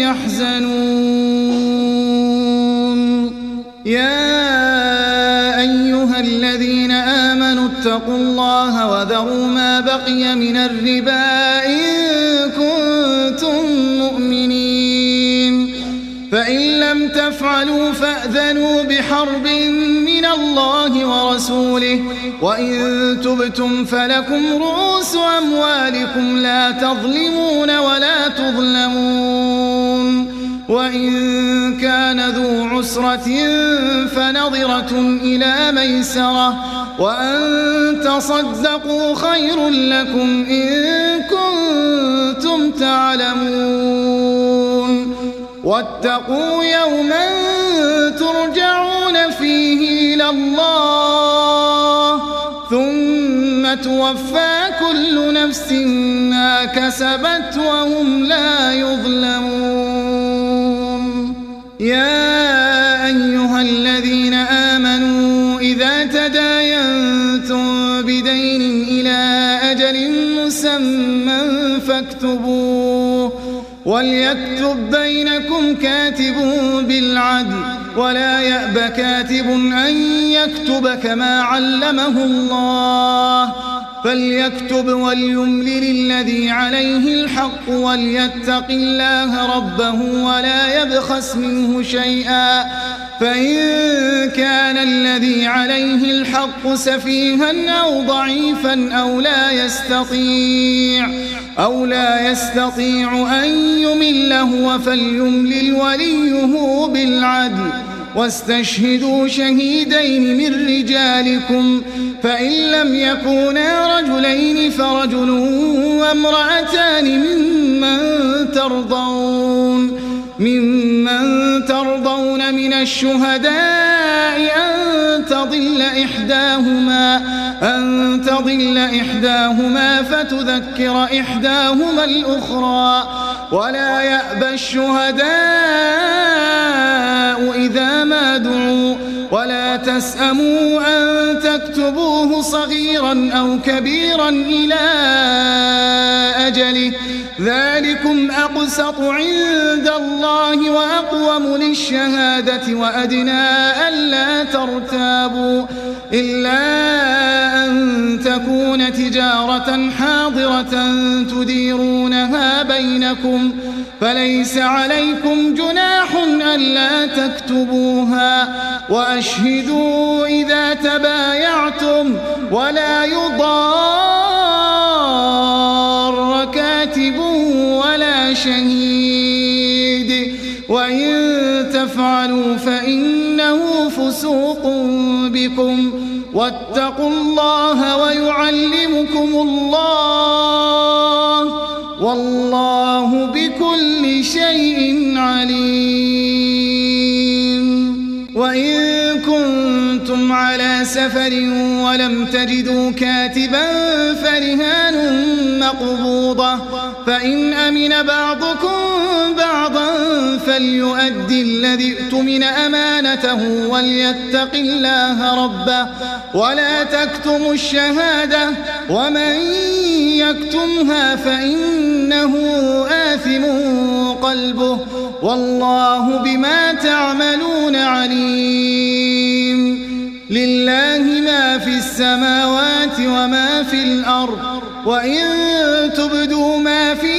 يحزنون يا أيها الذين آمنوا اتقوا الله وذروا ما بقي من الربا إن كنتم مؤمنين فإن لم تفعلوا فأذنوا بحرب من الله ورسوله وإن تبتم فلكم رؤوس أموالكم لا تظلمون ولا تظلمون وإن كان ذو عسرة فنظرة إلى ميسرة وأن تصدقوا خير لكم إن كنتم تعلمون واتقوا يوما ترجعون فيه إلى الله ثم توفى كل نفس ما كسبت وهم لا يظلمون يا أيها الذين آمنوا إذا تداينتم بدين إلى أجل مسمى فاكتبوه وليكتب بينكم كاتب بالعدل ولا يأب كاتب أن يكتب كما علمه الله فليكتب وليملل الذي عليه الحق وليتق الله ربه ولا يبخس منه شيئا فإن كان الذي عليه الحق سفيها أو ضعيفا أو لا يستطيع أن يمل هو فليملل وليه بالعدل واستشهدوا شهيدين من رجالكم فإن لم يكونا رجلين فرجل وامرأتان ممن ترضون من الشهداء أن تضل إحداهما فتذكر إحداهما الأخرى ولا يأبى الشهداء إذا ما دعوا ولا تسأموا أن تكتبوه صغيرا أو كبيرا إلى أجله ذلكم أقسط عند الله وأقوم للشهادة وأدنى ألا ترتابوا إلا أن تكون تجارة حاضرة تديرونها بينكم فليس عليكم جناح ألا تكتبوها وأشهدوا إذا تبايعتم ولا يضار كاتب ولا شهيد وإن تفعلوا فإنه فسوق بكم واتقوا الله ويعلمكم الله والله بكل شيء عليم وإن كنتم على سفر ولم تجدوا كاتبا فرهان مقبوضة فإن أمن بعضكم بعضا فليؤدي الذي اؤتمن أمانته وليتق الله ربه ولا تكتموا الشهادة ومن يكتمها فإنه آثم قلبه والله بما تعملون عليم. لله ما في السماوات وما في الأرض وإن تبدوا ما في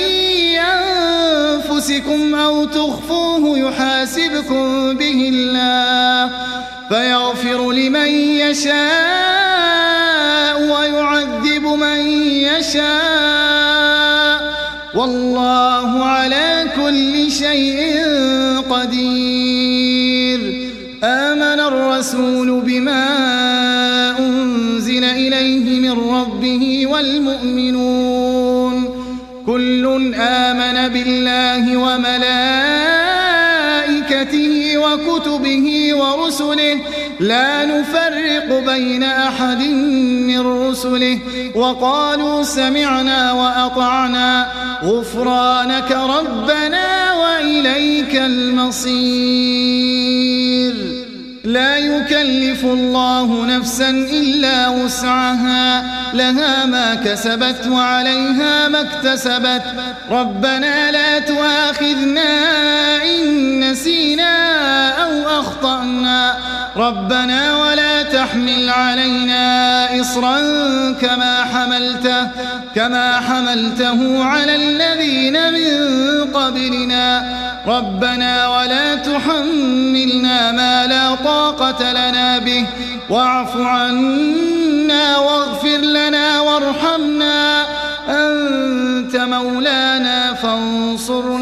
أنفسكم أو تخفوه يحاسبكم به الله فيغفر لمن يشاء ويعذب من يشاء والله على كل شيء قدير. آمن الرسول بما أنزل إليه من ربه والمؤمنون كل آمن بالله وملائكته وكتبه ورسله لا نفرق بين أحد من رسله وقالوا سمعنا وأطعنا غفرانك ربنا وإليك المصير. لا يكلف الله نفسا إلا وسعها لها ما كسبت وعليها ما اكتسبت ربنا لا تؤاخذنا إن نسينا أو أخطأنا ربنا ولا تحمل علينا إصرا كما حملته على الذين من قبلنا ربنا ولا تحملنا ما لا طاقة لنا به واعف عنا واغفر لنا وارحمنا أنت مولانا فانصرنا